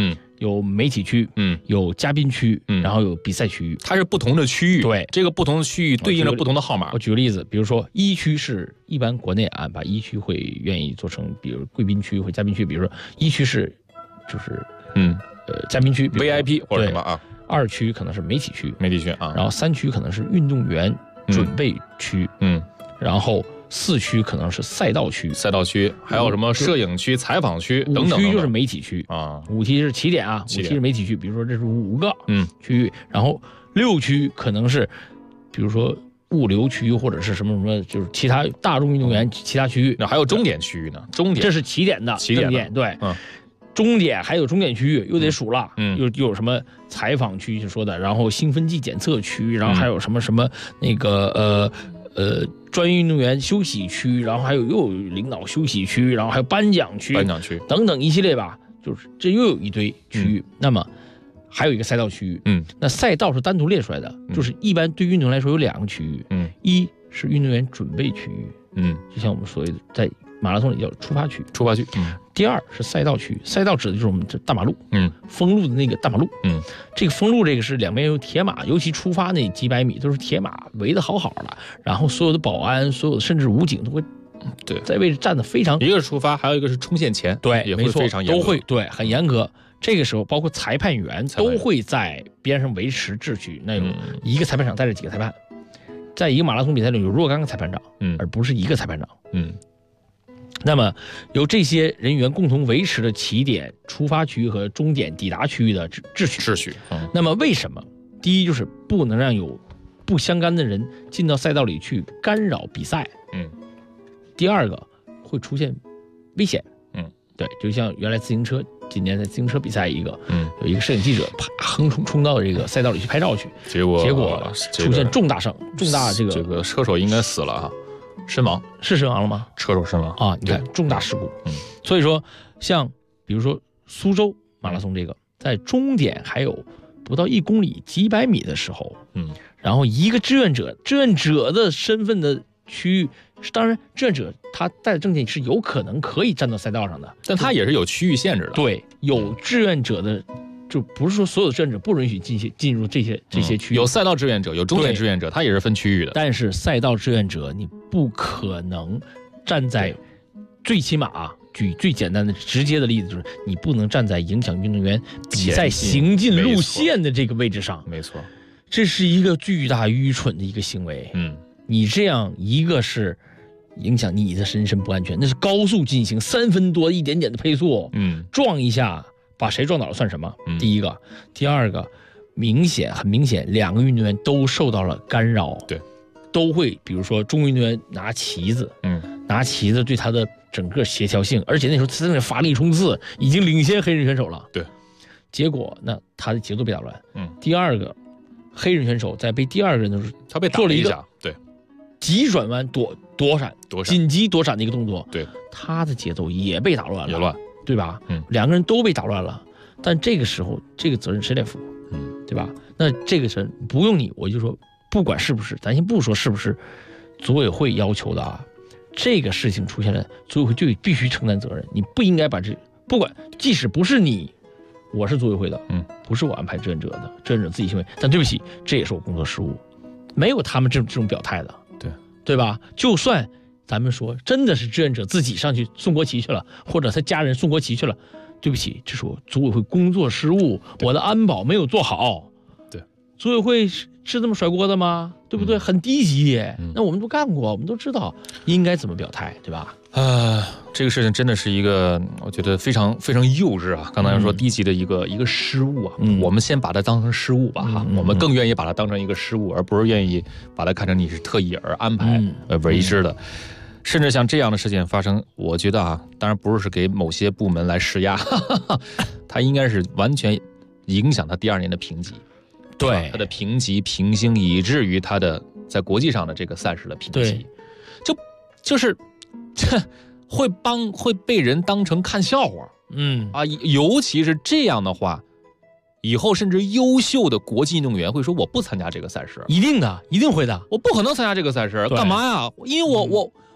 有媒体区，有嘉宾区，然后有比赛区域， 它是不同的区域。 对， 这个不同的区域对应着不同的号码。 我举个例子，比如说一区是一般国内把一区会愿意做成，比如贵宾区或嘉宾区，比如说一区是就是嘉宾区 VIP 或者什么啊 ，2区可能是媒体区， 啊， 然后3区可能是运动员准备区，然后4区可能是赛道区， 还有什么摄影区、采访区等等。 5区就是媒体区啊 ，5区是起点啊，5区是媒体区。比如说这是5个区域，然后6区可能是，比如说物流区或者是什么什么，就是其他大众运动员其他区域。 那还有终点区域呢？终点这是起点的，对，终点还有终点区域又得数了，又有什么采访区就说的，然后兴奋剂检测区，然后还有什么什么那个专业运动员休息区，然后还有又有领导休息区，然后还有颁奖区等等一系列吧，就是这又有一堆区域。那么还有一个赛道区域，那赛道是单独列出来的，就是一般对运动员来说有2个区域，一是运动员准备区域，就像我们所谓的在马拉松里叫出发区，第2是赛道区，赛道指的就是我们这大马路，封路的那个大马路，这个封路这个是两边有铁马，尤其出发那几百米都是铁马围得好好的，然后所有的保安，所有的甚至武警都会在位置站得非常， 一个是出发，还有一个是冲线前， 对， 也会非常严格， 都会对很严格。这个时候，包括裁判员都会在边上维持秩序。那有一个裁判长带着几个裁判，在一个马拉松比赛里有若干个裁判长，而不是一个裁判长。那么由这些人员共同维持的起点、出发区和终点抵达区域的秩序。那么为什么？第一就是不能让有不相干的人进到赛道里去干扰比赛。第2个会出现危险。对，就像原来自行车，今年在自行车比赛有一个摄影记者啪横冲到这个赛道里去拍照去，结果出现重大这个车手应该死了啊。身亡是身亡了吗？ 车手身亡啊！你看重大事故，所以说像比如说苏州马拉松这个，在终点还有不到1公里几百米的时候，然后一个志愿者的身份的区域，当然志愿者他带的证件是有可能可以站到赛道上的， 但他也是有区域限制的。 对，有志愿者的。就不是说所有的志愿者不允许进入这些区域， 有赛道志愿者，有终点志愿者，他也是分区域的。 但是赛道志愿者你不可能站在，最起码举最简单的直接的例子，就是你不能站在影响运动员比赛行进路线的这个位置上。 没错， 这是一个巨大愚蠢的一个行为。你这样一个是影响你的人身不安全，那是高速进行3分多一点点的配速，撞一下。把谁撞倒了算什么？第一个，第2个，很明显，2个运动员都受到了干扰， 对， 都会，比如说中国运动员拿旗子，拿旗子对他的整个协调性，而且那时候他在那发力冲刺，已经领先黑人选手了， 对， 结果那他的节奏被打乱，第2个，黑人选手在被第2个人的时候， 他被做了一个对急转弯躲闪，紧急躲闪的一个动作， 对， 他的节奏也被打乱了， 也乱。 对吧？2个人都被打乱了，但这个时候这个责任谁来负？对吧？那这个责任不用你，我就说，不管是不是，咱先不说是不是组委会要求的啊，这个事情出现了，组委会就必须承担责任。你不应该把不管，即使不是你，我是组委会的，不是我安排志愿者的，志愿者自己行为，但对不起，这也是我工作失误，没有他们这种表态的，对吧？就算。咱们说，真的是志愿者自己上去送国旗去了，或者他家人送国旗去了，对不起，这是我组委会工作失误，我的安保没有做好。 对， 组委会是这么甩锅的吗？对不对？很低级，那我们都干过，我们都知道应该怎么表态，对吧？ 这个事情真的是一个，我觉得非常非常幼稚啊！刚才说低级的一个失误啊，我们先把它当成失误吧哈，我们更愿意把它当成一个失误，而不是愿意把它看成你是特意而安排为之的。甚至像这样的事件发生，我觉得当然不是给某些部门来施压，它应该是完全影响他第2年的评级， 对他的评级评星，以至于他的在国际上的这个赛事的评级，就是会被人当成看笑话，尤其是这样的话，以后甚至优秀的国际运动员会说我不参加这个赛事， 一定的，一定会的， 我不可能参加这个赛事，干嘛呀？因为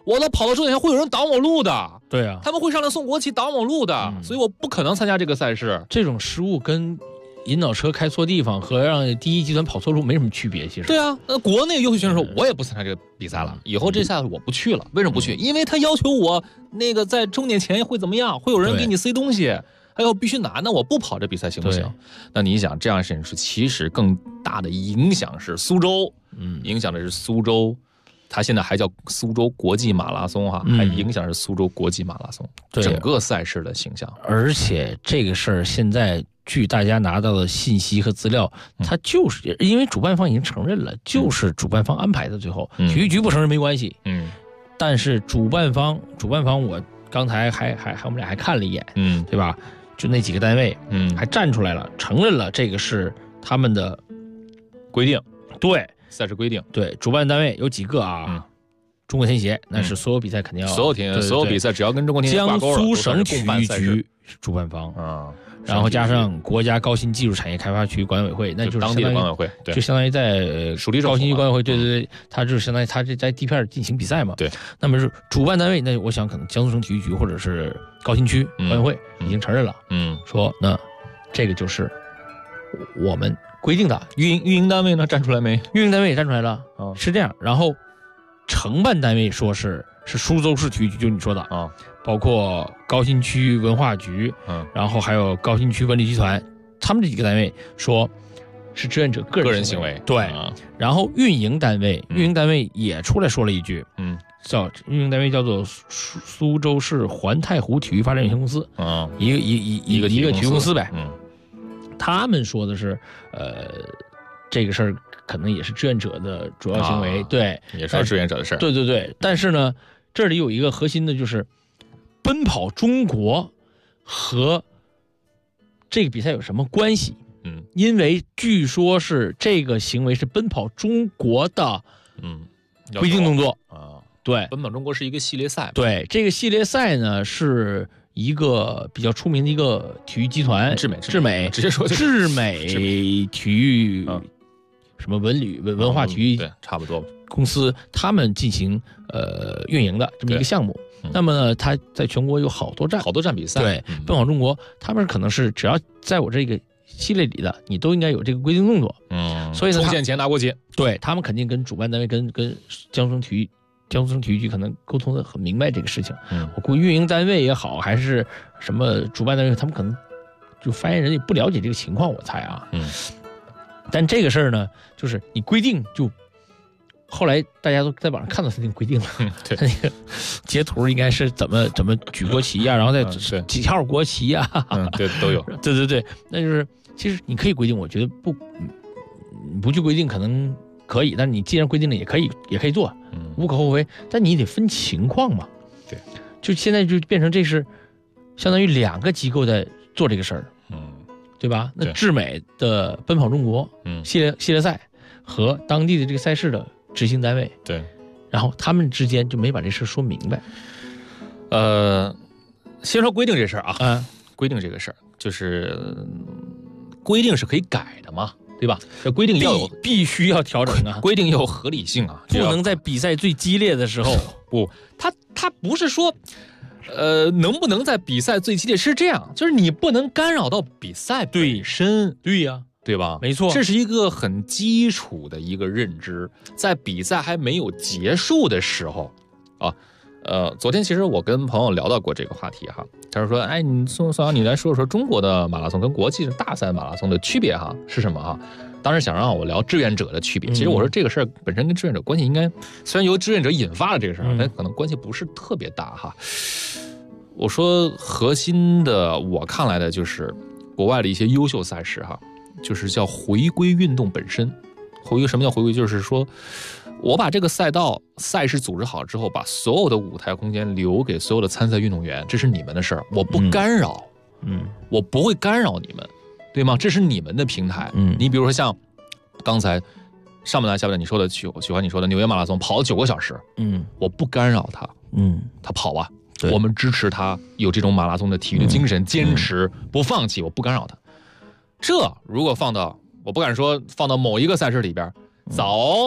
我都跑到终点线会有人挡我路的。 对啊， 他们会上来送国旗挡我路的，所以我不可能参加这个赛事。 这种失误跟引导车开错地方和让第一集团跑错路没什么区别，其实。 对啊，那国内优秀选手说，我也不参加这个比赛了，以后这赛我不去了。为什么不去？因为他要求我那个在终点前会怎么样，会有人给你塞东西，还有必须拿，那我不跑这比赛行不行？那你想，这样是其实更大的影响是苏州，影响的是苏州。它现在还叫苏州国际马拉松哈，还影响是苏州国际马拉松整个赛事的形象。 而且这个事儿现在据大家拿到的信息和资料，它就是因为主办方已经承认了，就是主办方安排的。最后体育局不承认没关系，但是主办方我刚才还我们俩还看了一眼，对吧？就那几个单位，还站出来了，承认了这个是他们的规定， 对。 赛事规定， 对，主办单位有几个啊？中国田协那是所有比赛肯定要， 所有比赛只要跟中国田协挂钩了， 江苏省体育局是主办方啊， 然后加上国家高新技术产业开发区管委会，那就是当地的管委会， 就相当于在高新区管委会，对，它就是相当于它这在地片进行比赛嘛。 对， 那么是主办单位，那我想可能江苏省体育局或者是高新区管委会已经承认了，说那这个就是我们规定的。 运营单位呢站出来没？ 运营单位也站出来了，是这样。然后承办单位说是苏州市体育局，就你说的啊，包括高新区文化局，然后还有高新区文旅集团，他们这几个单位说是志愿者个人行为。对，然后运营单位也出来说了一句，运营单位叫做苏州市环太湖体育发展有限公司，一个体育公司呗。他们说的是，这个事儿可能也是志愿者的主要行为，对， 也是志愿者的事儿， 对。但是呢，这里有一个核心的就是奔跑中国和这个比赛有什么关系？因为据说是这个行为是奔跑中国的规定动作啊，对， 奔跑中国是一个系列赛， 对，这个系列赛呢是一个比较出名的一个体育集团， 智美，直接说智美体育什么文化体育， 对，差不多公司，他们进行运营的这么一个项目。那么呢，它在全国有好多站比赛，对，奔跑中国，他们可能是只要在我这个系列里的，你都应该有这个规定动作。所以呢， 冲线前拿国旗， 对，他们肯定跟主办单位跟江苏省体育局可能沟通的很明白这个事情。我估计运营单位也好，还是什么主办单位，他们可能就发言人也不了解这个情况，我猜啊。但这个事儿呢，就是你规定就后来大家都在网上看到他那个规定了， 对， 他那个截图应该是怎么举国旗啊，然后再几号国旗啊， 对，都有。 对，那就是其实你可以规定，我觉得不去规定可能可以，但是你既然规定了，也可以做，无可厚非。但你得分情况嘛。 对， 就现在就变成这是相当于两个机构在做这个事儿，对吧？那智美的奔跑中国系列赛和当地的这个赛事的执行单位， 对， 然后他们之间就没把这事说明白。 先说规定这事儿啊，规定这个事儿就是规定是可以改的嘛。对吧？这规定必须要调整啊， 规定要有合理性啊， 不能在比赛最激烈的时候不，他不是说，能不能在比赛最激烈是这样，就是你不能干扰到比赛本身， 对呀， 对吧？ 没错， 这是一个很基础的一个认知，在比赛还没有结束的时候啊。昨天其实我跟朋友聊到过这个话题哈，他说，哎，你宋阳，你来说说中国的马拉松跟国际大赛马拉松的区别哈是什么哈？当时想让我聊志愿者的区别，其实我说这个事儿本身跟志愿者关系应该，虽然由志愿者引发了这个事儿，但可能关系不是特别大哈。我说核心的，我看来的就是国外的一些优秀赛事哈，就是叫回归运动本身。什么叫回归？就是说，我把这个赛事组织好之后，把所有的舞台空间留给所有的参赛运动员，这是你们的事儿，我不干扰，我不会干扰你们，对吗？这是你们的平台，你比如说像刚才上半段下半段你说的许欢你说的纽约马拉松跑了9个小时，我不干扰他，他跑啊，我们支持他有这种马拉松的体育的精神，坚持不放弃，我不干扰他。这如果放到，我不敢说放到某一个赛事里边，早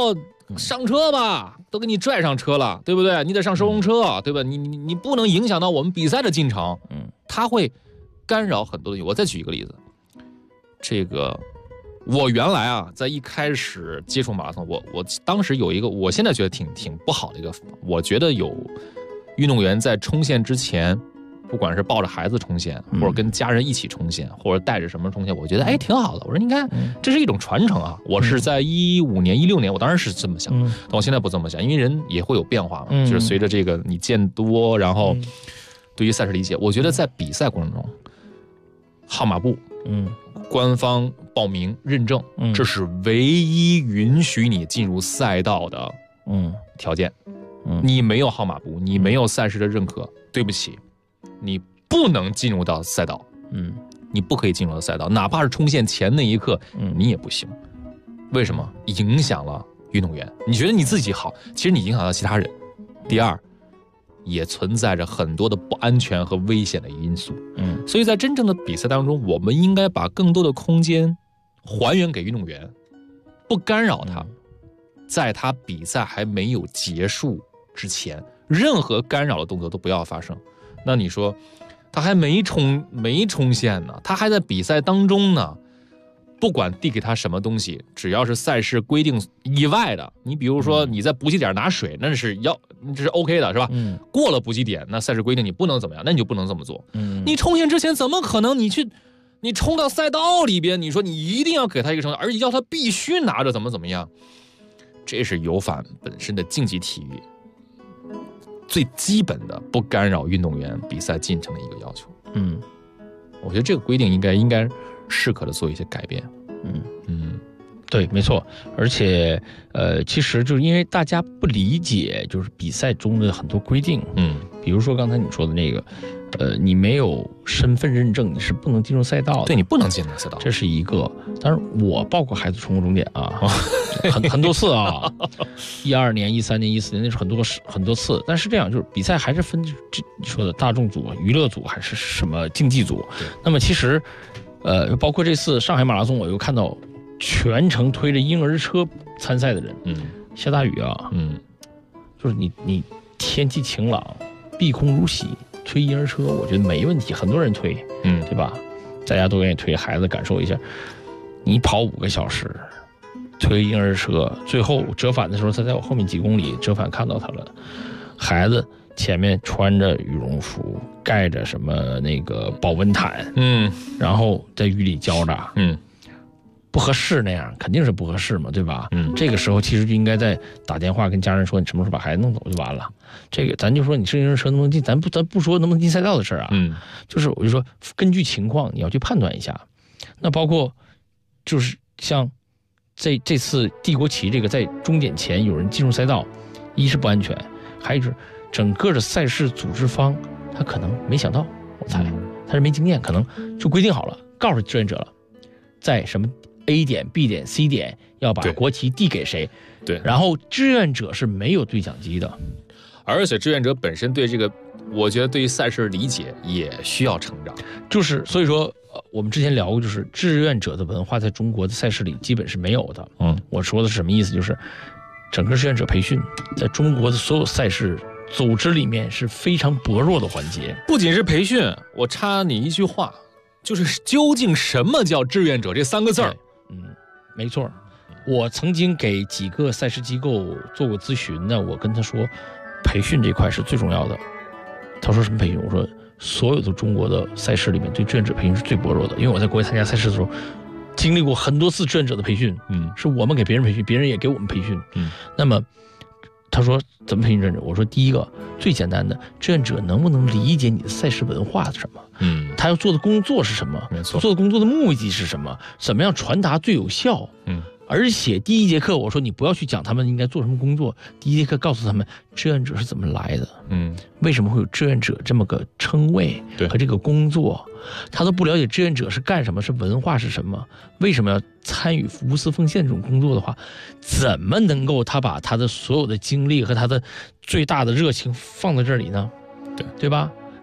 上车吧，都给你拽上车了，对不对？你得上收容车，对吧？你不能影响到我们比赛的进程，它会干扰很多东西。我再举一个例子，这个我原来啊，在一开始接触马拉松，我当时有一个，我现在觉得挺不好的一个，我觉得有运动员在冲线之前，不管是抱着孩子冲线，或者跟家人一起冲线，或者带着什么冲线，我觉得挺好的。我说你看，这是一种传承啊。我是在15年、16年，我当然是这么想，但我现在不这么想，因为人也会有变化嘛，就是随着这个你见多，然后对于赛事理解，我觉得在比赛过程中，号码布，官方报名认证，这是唯一允许你进入赛道的条件。你没有号码布，你没有赛事的认可，对不起。你不能进入到赛道，你不可以进入到赛道，哪怕是冲线前那一刻，你也不行。为什么？影响了运动员。你觉得你自己好，其实你影响到其他人。第二，也存在着很多的不安全和危险的因素。所以在真正的比赛当中，我们应该把更多的空间还原给运动员，不干扰他，在他比赛还没有结束之前，任何干扰的动作都不要发生。那你说他还没冲线呢，他还在比赛当中呢，不管递给他什么东西，只要是赛事规定以外的，你比如说你在补给点拿水，那是这是 OK 的，是吧？过了补给点，那赛事规定你不能怎么样，那你就不能这么做。你冲线之前怎么可能你冲到赛道里边，你说你一定要给他一个成绩，而且要他必须拿着怎么样，这是有反本身的竞技体育最基本的不干扰运动员比赛进程的一个要求。我觉得这个规定应该适可的做一些改变。 对，没错。而且其实就是因为大家不理解就是比赛中的很多规定。比如说刚才你说的那个你没有身份认证，你是不能进入赛道的。 对，你不能进入赛道， 这是一个。当然我抱过孩子冲过终点啊，很多次啊，12年、13年、14年，那是很多次。但是这样就是比赛还是分你说的大众组、娱乐组还是什么竞技组。那么其实包括这次上海马拉松，我又看到全程推着婴儿车参赛的人。下大雨啊，就是你天气晴朗，碧空如洗，推婴儿车，我觉得没问题，很多人推，对吧？大家都愿意推，孩子感受一下。你跑5个小时，推婴儿车，最后折返的时候，他在我后面几公里折返看到他了，孩子前面穿着羽绒服，盖着什么那个保温毯，然后在雨里浇着，不合适那样，肯定是不合适嘛，对吧？这个时候其实就应该在打电话跟家人说，你什么时候把孩子弄走就完了。这个咱就说你是婴儿车能不能进，咱不说能不能进赛道的事啊。就是我就说根据情况你要去判断一下。那包括就是像这次帝国旗这个在终点前有人进入赛道，一是不安全，还有就是整个的赛事组织方他可能没想到，我猜他是没经验，可能就规定好了，告诉志愿者了，在什么A 点、B 点、C 点要把国旗递给谁？ 对， 然后志愿者是没有对讲机的， 而且志愿者本身对这个，我觉得对于赛事理解也需要成长。 就是所以说，我们之前聊过，就是志愿者的文化在中国的赛事里基本是没有的。我说的是什么意思？就是整个志愿者培训在中国的所有赛事组织里面是非常薄弱的环节。 不仅是培训，我插你一句话，就是究竟什么叫志愿者这3个字儿？ 没错，我曾经给几个赛事机构做过咨询呢，我跟他说，培训这块是最重要的。他说什么培训？我说所有的中国的赛事里面对志愿者培训是最薄弱的，因为我在国外参加赛事的时候，经历过很多次志愿者的培训，是我们给别人培训，别人也给我们培训。那么他说怎么培训志愿者？我说第一个最简单的，志愿者能不能理解你的赛事文化是什么？他要做的工作是什么？ 没错， 做的工作的目的是什么？怎么样传达最有效？而且第1节课我说你不要去讲他们应该做什么工作，第1节课告诉他们志愿者是怎么来的，为什么会有志愿者这么个称谓和这个工作，他都不了解志愿者是干什么，是文化是什么，为什么要参与无私奉献这种工作的话，怎么能够他把他的所有的精力和他的最大的热情放在这里呢？对吧？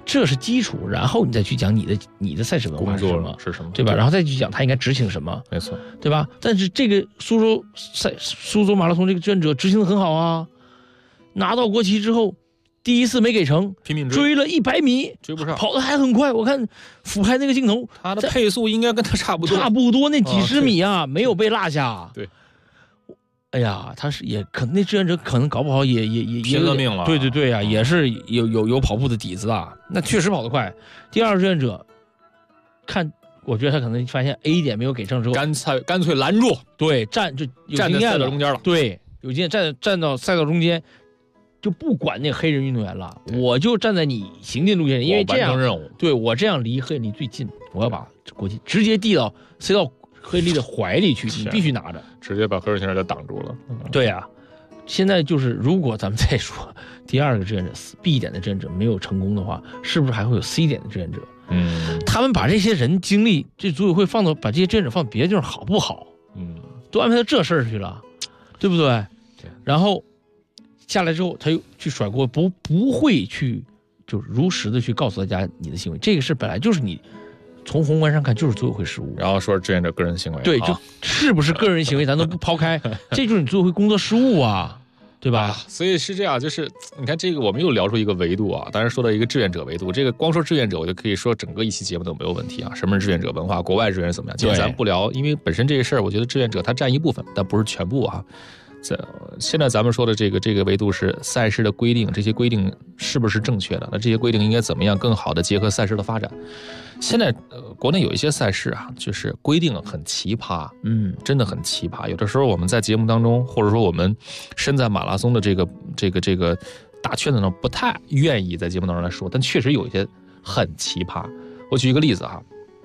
这是基础，然后你再去讲你的赛事文化是什么， 是什么， 对吧？然后再去讲他应该执行什么， 没错， 对吧？但是这个苏州马拉松这个志愿者执行的很好啊，拿到国旗之后，第一次没给成， 拼命追了100米， 追不上， 跑得还很快。我看俯拍那个镜头， 他的配速应该跟他差不多， 那几十米啊，没有被落下。 对。 哎呀，他是也可能那志愿者可能搞不好也拼了命了， 对啊，也是有跑步的底子啊，那确实跑得快。第二志愿者，我觉得他可能发现 A 点没有给正之后， 干脆拦住， 对，站在赛道中间了， 对，有经验站到赛道中间，就不管那个黑人运动员了，我就站在你行进路线，因为这样完成任务， 对我这样离黑人离最近，我要把国旗直接塞到黑人的怀里去，你必须拿着， 直接把黑人就挡住了。 对啊，现在就是如果咱们再说第二个志愿者 B 点的志愿者没有成功的话，是不是还会有 C 点的志愿者？他们把这些人精力，这组委会把这些志愿者放别的地方好不好？都安排到这事儿去了，对不对？然后下来之后，他又去甩锅，不会去就是如实的去告诉大家你的行为，这个事本来就是你。从宏观上看，就是组委会失误， 然后说志愿者个人行为， 对，就是不是个人行为，咱都不抛开，这就是你组委会工作失误啊，对吧？ 所以是这样，就是你看这个，我们又聊出一个维度啊，当然说到一个志愿者维度，这个光说志愿者，我就可以说整个一期节目都没有问题啊。什么是志愿者文化？国外志愿者怎么样？今天咱不聊，因为本身这个事儿，我觉得志愿者他占一部分，但不是全部啊。现在咱们说的这个维度是赛事的规定，这些规定是不是正确的？那这些规定应该怎么样更好的结合赛事的发展？现在国内有一些赛事啊，就是规定很奇葩，真的很奇葩。有的时候我们在节目当中，或者说我们身在马拉松的这个大圈子上，不太愿意在节目当中来说，但确实有一些很奇葩。我举一个例子哈，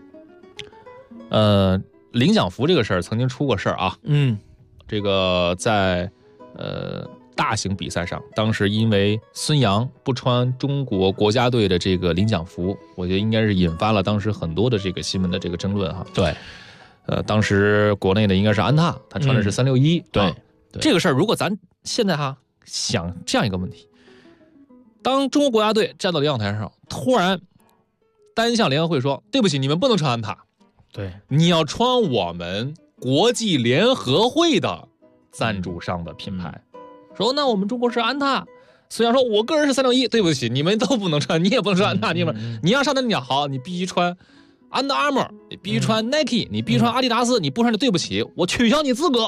领奖服这个事儿曾经出过事儿啊，这个在大型比赛上，当时因为孙杨不穿中国国家队的这个领奖服，我觉得应该是引发了当时很多的这个新闻的这个争论哈。 对， 当时国内的应该是安踏，他穿的是361。 对， 这个事儿如果咱现在想这样一个问题，当中国国家队站到领奖台上，突然单项联合会说，对不起，你们不能穿安踏， 对， 你要穿我们国际联合会的赞助商的品牌，说那我们中国是安踏。孙杨说，我个人是361，对不起，你们都不能穿，你也不能穿安踏，你要上那领奖好，你必须穿 Under Armour， 你必须穿 Nike， 你必须穿阿迪达斯，你不穿就对不起，我取消你资格。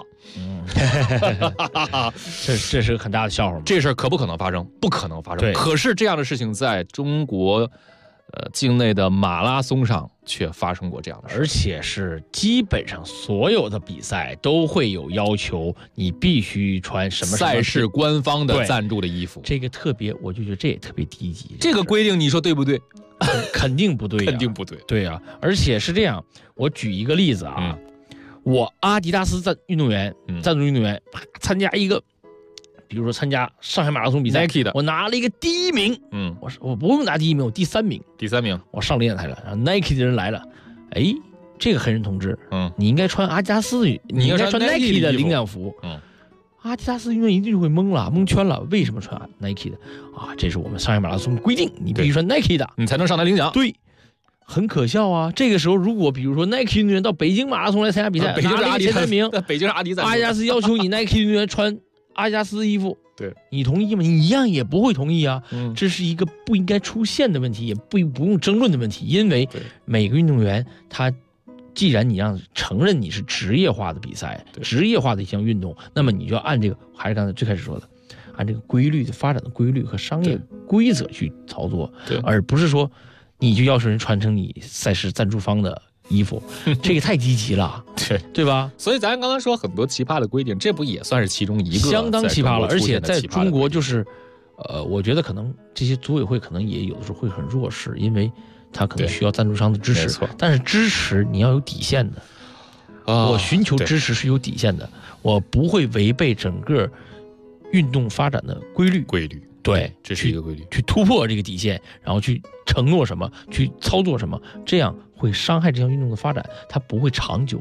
这是个很大的笑话吗？ 这事儿可不可能发生？不可能发生。可是这样的事情在中国境内的马拉松上却发生过这样的事， 而且是基本上所有的比赛都会有要求，你必须穿什么赛事官方的赞助的衣服。 这个特别，我就觉得这也特别低级。 这个规定你说对不对？ 肯定不对， 肯定不对。 对啊，而且是这样，我举一个例子啊，我阿迪达斯赞助运动员参加一个。比如说参加上海马拉松比赛 Nike 的， 我拿了一个第1名，我不用拿第1名，我第3名，我上领奖台了，然后 Nike 的人来了，哎，这个黑人同志，你应该穿阿迪达斯，你应该穿 Nike 的领奖服，阿迪达斯运动员一定就会蒙圈了，为什么穿 Nike 的啊？这是我们上海马拉松规定，你必须穿 Nike 的， 你才能上台领奖。 对，很可笑啊！这个时候，如果比如说 Nike 运动员到北京马拉松来参加比赛， 拿了前3名，北京是阿迪达斯要求你 Nike 运动员穿阿迪达斯的衣服， 对， 你同意吗？你一样也不会同意啊。这是一个不应该出现的问题，也不用争论的问题。因为每个运动员，他既然你让承认你是职业化的比赛，职业化的一项运动，那么你就要按这个，还是刚才最开始说的，按这个规律的发展的规律和商业规则去操作，而不是说你就要求人传承你赛事赞助方的衣服，这个太低级了，对吧？ 所以咱刚才说很多奇葩的规定，这不也算是其中一个相当奇葩了？而且在中国就是，我觉得可能这些组委会可能也有的时候会很弱势，因为他可能需要赞助商的支持，但是支持你要有底线的。我寻求支持是有底线的，我不会违背整个运动发展的规律。对， 这是一个规律， 去突破这个底线，然后去承诺什么，去操作什么，这样会伤害这项运动的发展，它不会长久。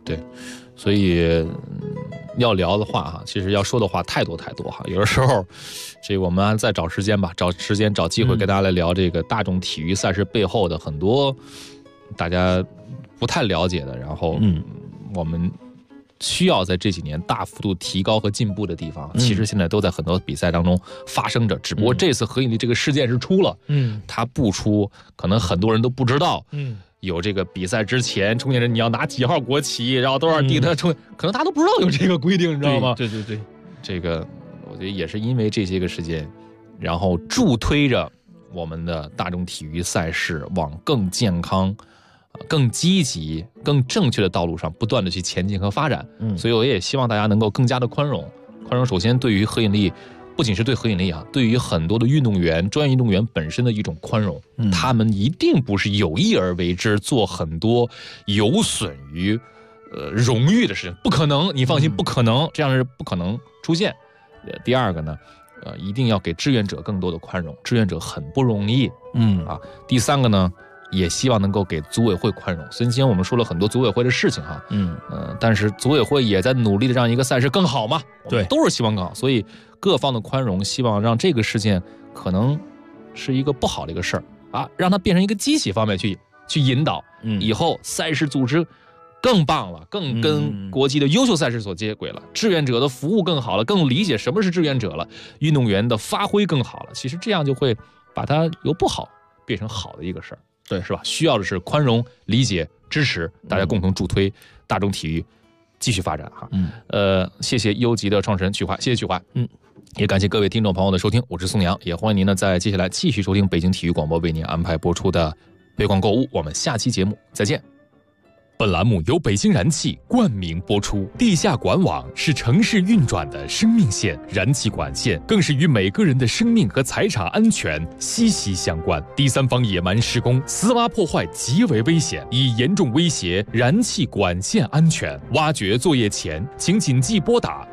对，所以要聊的话哈，其实要说的话太多太多哈。有的时候，这个我们再找时间吧，找机会跟大家来聊这个大众体育赛事背后的很多大家不太了解的，然后我们需要在这几年大幅度提高和进步的地方，其实现在都在很多比赛当中发生着。只不过这次何引力这个事件是出了，它不出，可能很多人都不知道。有这个比赛之前，冲线人你要拿几号国旗，然后多少地的冲，可能大家都不知道有这个规定，你知道吗？ 对， 这个我觉得也是因为这些个事件，然后助推着我们的大众体育赛事往更健康、更积极、更正确的道路上不断的去前进和发展。所以我也希望大家能够更加的宽容。首先对于何引力，不仅是对何引力啊，对于很多的运动员、专业运动员本身的一种宽容。他们一定不是有意而为之，做很多有损于荣誉的事情，不可能，你放心，不可能，这样是不可能出现。第二个呢，一定要给志愿者更多的宽容，志愿者很不容易。第三个呢，也希望能够给组委会宽容。虽然今天我们说了很多组委会的事情哈，但是组委会也在努力的让一个赛事更好嘛，对，都是希望更好，所以各方的宽容，希望让这个事件可能是一个不好的一个事儿啊，让它变成一个积极方面去引导，以后赛事组织更棒了，更跟国际的优秀赛事所接轨了，志愿者的服务更好了，更理解什么是志愿者了，运动员的发挥更好了。其实这样就会把它由不好变成好的一个事儿，对，是吧？需要的是宽容、理解、支持，大家共同助推大众体育继续发展哈。谢谢优吉的创始人曲华，谢谢曲华。也感谢各位听众朋友的收听，我是宋阳，也欢迎您呢在接下来继续收听北京体育广播为您安排播出的月光购物，我们下期节目再见。 本栏目由北京燃气冠名播出。地下管网是城市运转的生命线，燃气管线更是与每个人的生命和财产安全息息相关。第三方野蛮施工、私挖破坏极为危险，已严重威胁燃气管线安全。挖掘作业前，请谨记拨打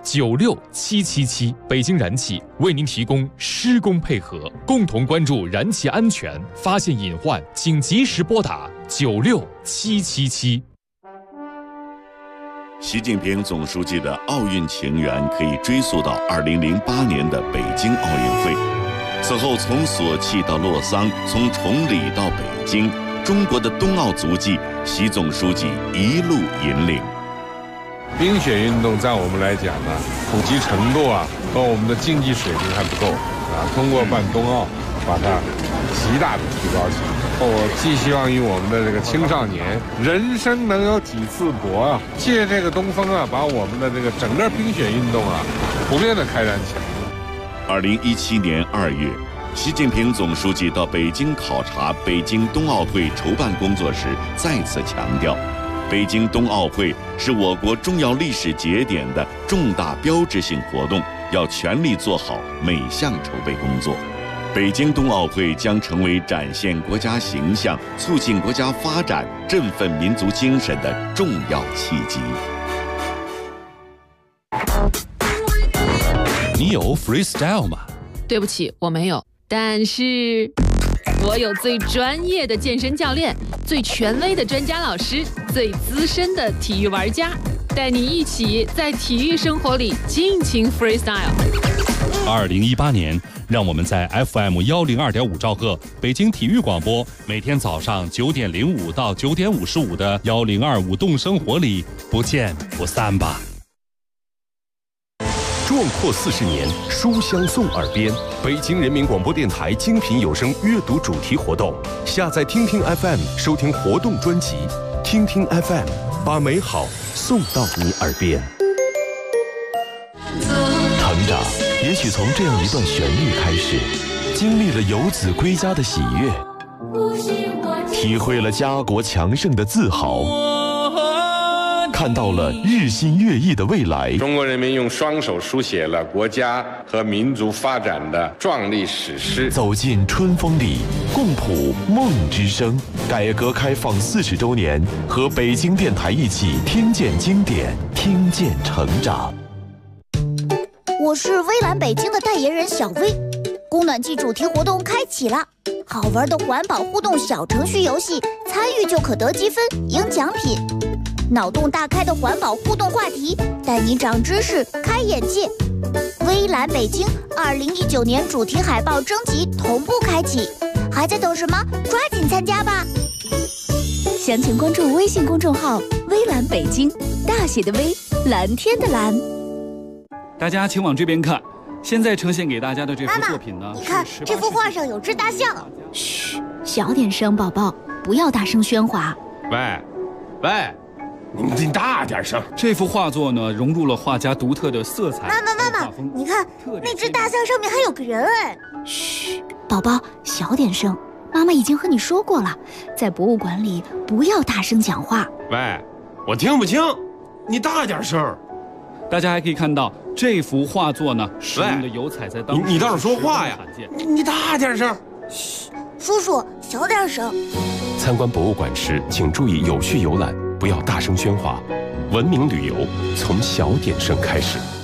96777。北京燃气为您提供施工配合，共同关注燃气安全，发现隐患请及时拨打96777。 习近平总书记的奥运情缘可以追溯到2008年的北京奥运会。此后，从索契到洛桑，从崇礼到北京，中国的冬奥足迹，习总书记一路引领。 冰雪运动在我们来讲呢，普及程度和我们的竞技水平还不够通过办冬奥，把它极大的提高起来。我寄希望于我们的这个青少年，人生能有几次搏借这个东风把我们的这个整个冰雪运动普遍的开展起来。 2017年2月，习近平总书记到北京考察北京冬奥会筹办工作时，再次强调，北京冬奥会是我国重要历史节点的重大标志性活动，要全力做好每项筹备工作。北京冬奥会将成为展现国家形象、促进国家发展、振奋民族精神的重要契机。 你有 freestyle 吗？ 对不起，我没有。但是我有最专业的健身教练，最权威的专家老师，最资深的体育玩家，带你一起在体育生活里尽情 freestyle。 2018年，让我们在 FM 102.5兆赫北京体育广播，每天早上9点05到9点55的1025动生活里不见不散吧。 壮阔40年，书香送耳边。北京人民广播电台精品有声阅读主题活动，下载听听 FM 收听活动专辑，听听 FM 把美好送到你耳边。成长也许从这样一段旋律开始，经历了游子归家的喜悦，体会了家国强盛的自豪，看到了日新月异的未来。 中国人民用双手书写了国家和民族发展的壮丽史诗。 走进春风里，共谱梦之声。改革开放40周年，和北京电台一起听见经典，听见成长。 我是微蓝北京的代言人小薇，供暖季主题活动开启了，好玩的环保互动小程序游戏，参与就可得积分赢奖品。 脑洞大开的环保互动话题，带你长知识、开眼界。微蓝北京2019年主题海报征集同步开启，还在等什么？抓紧参加吧！ 详情关注微信公众号“微蓝北京”，大写的微，蓝天的蓝。 大家请往这边看，现在呈现给大家的这幅作品呢， 你看这幅画上有只大象。 嘘，小点声，宝宝，不要大声喧哗。 喂，你大点声。 这幅画作呢，融入了画家独特的色彩。 妈妈，你看那只大象上面还有个人哎。 嘘，宝宝，小点声。妈妈已经和你说过了，在博物馆里不要大声讲话。 喂，我听不清，你大点声。 大家还可以看到这幅画作呢，使用的油彩在当时你倒是说话呀！你大点声。 嘘，叔叔小点声。 参观博物馆时，请注意有序游览，不要大声喧哗。文明旅游从小点声开始。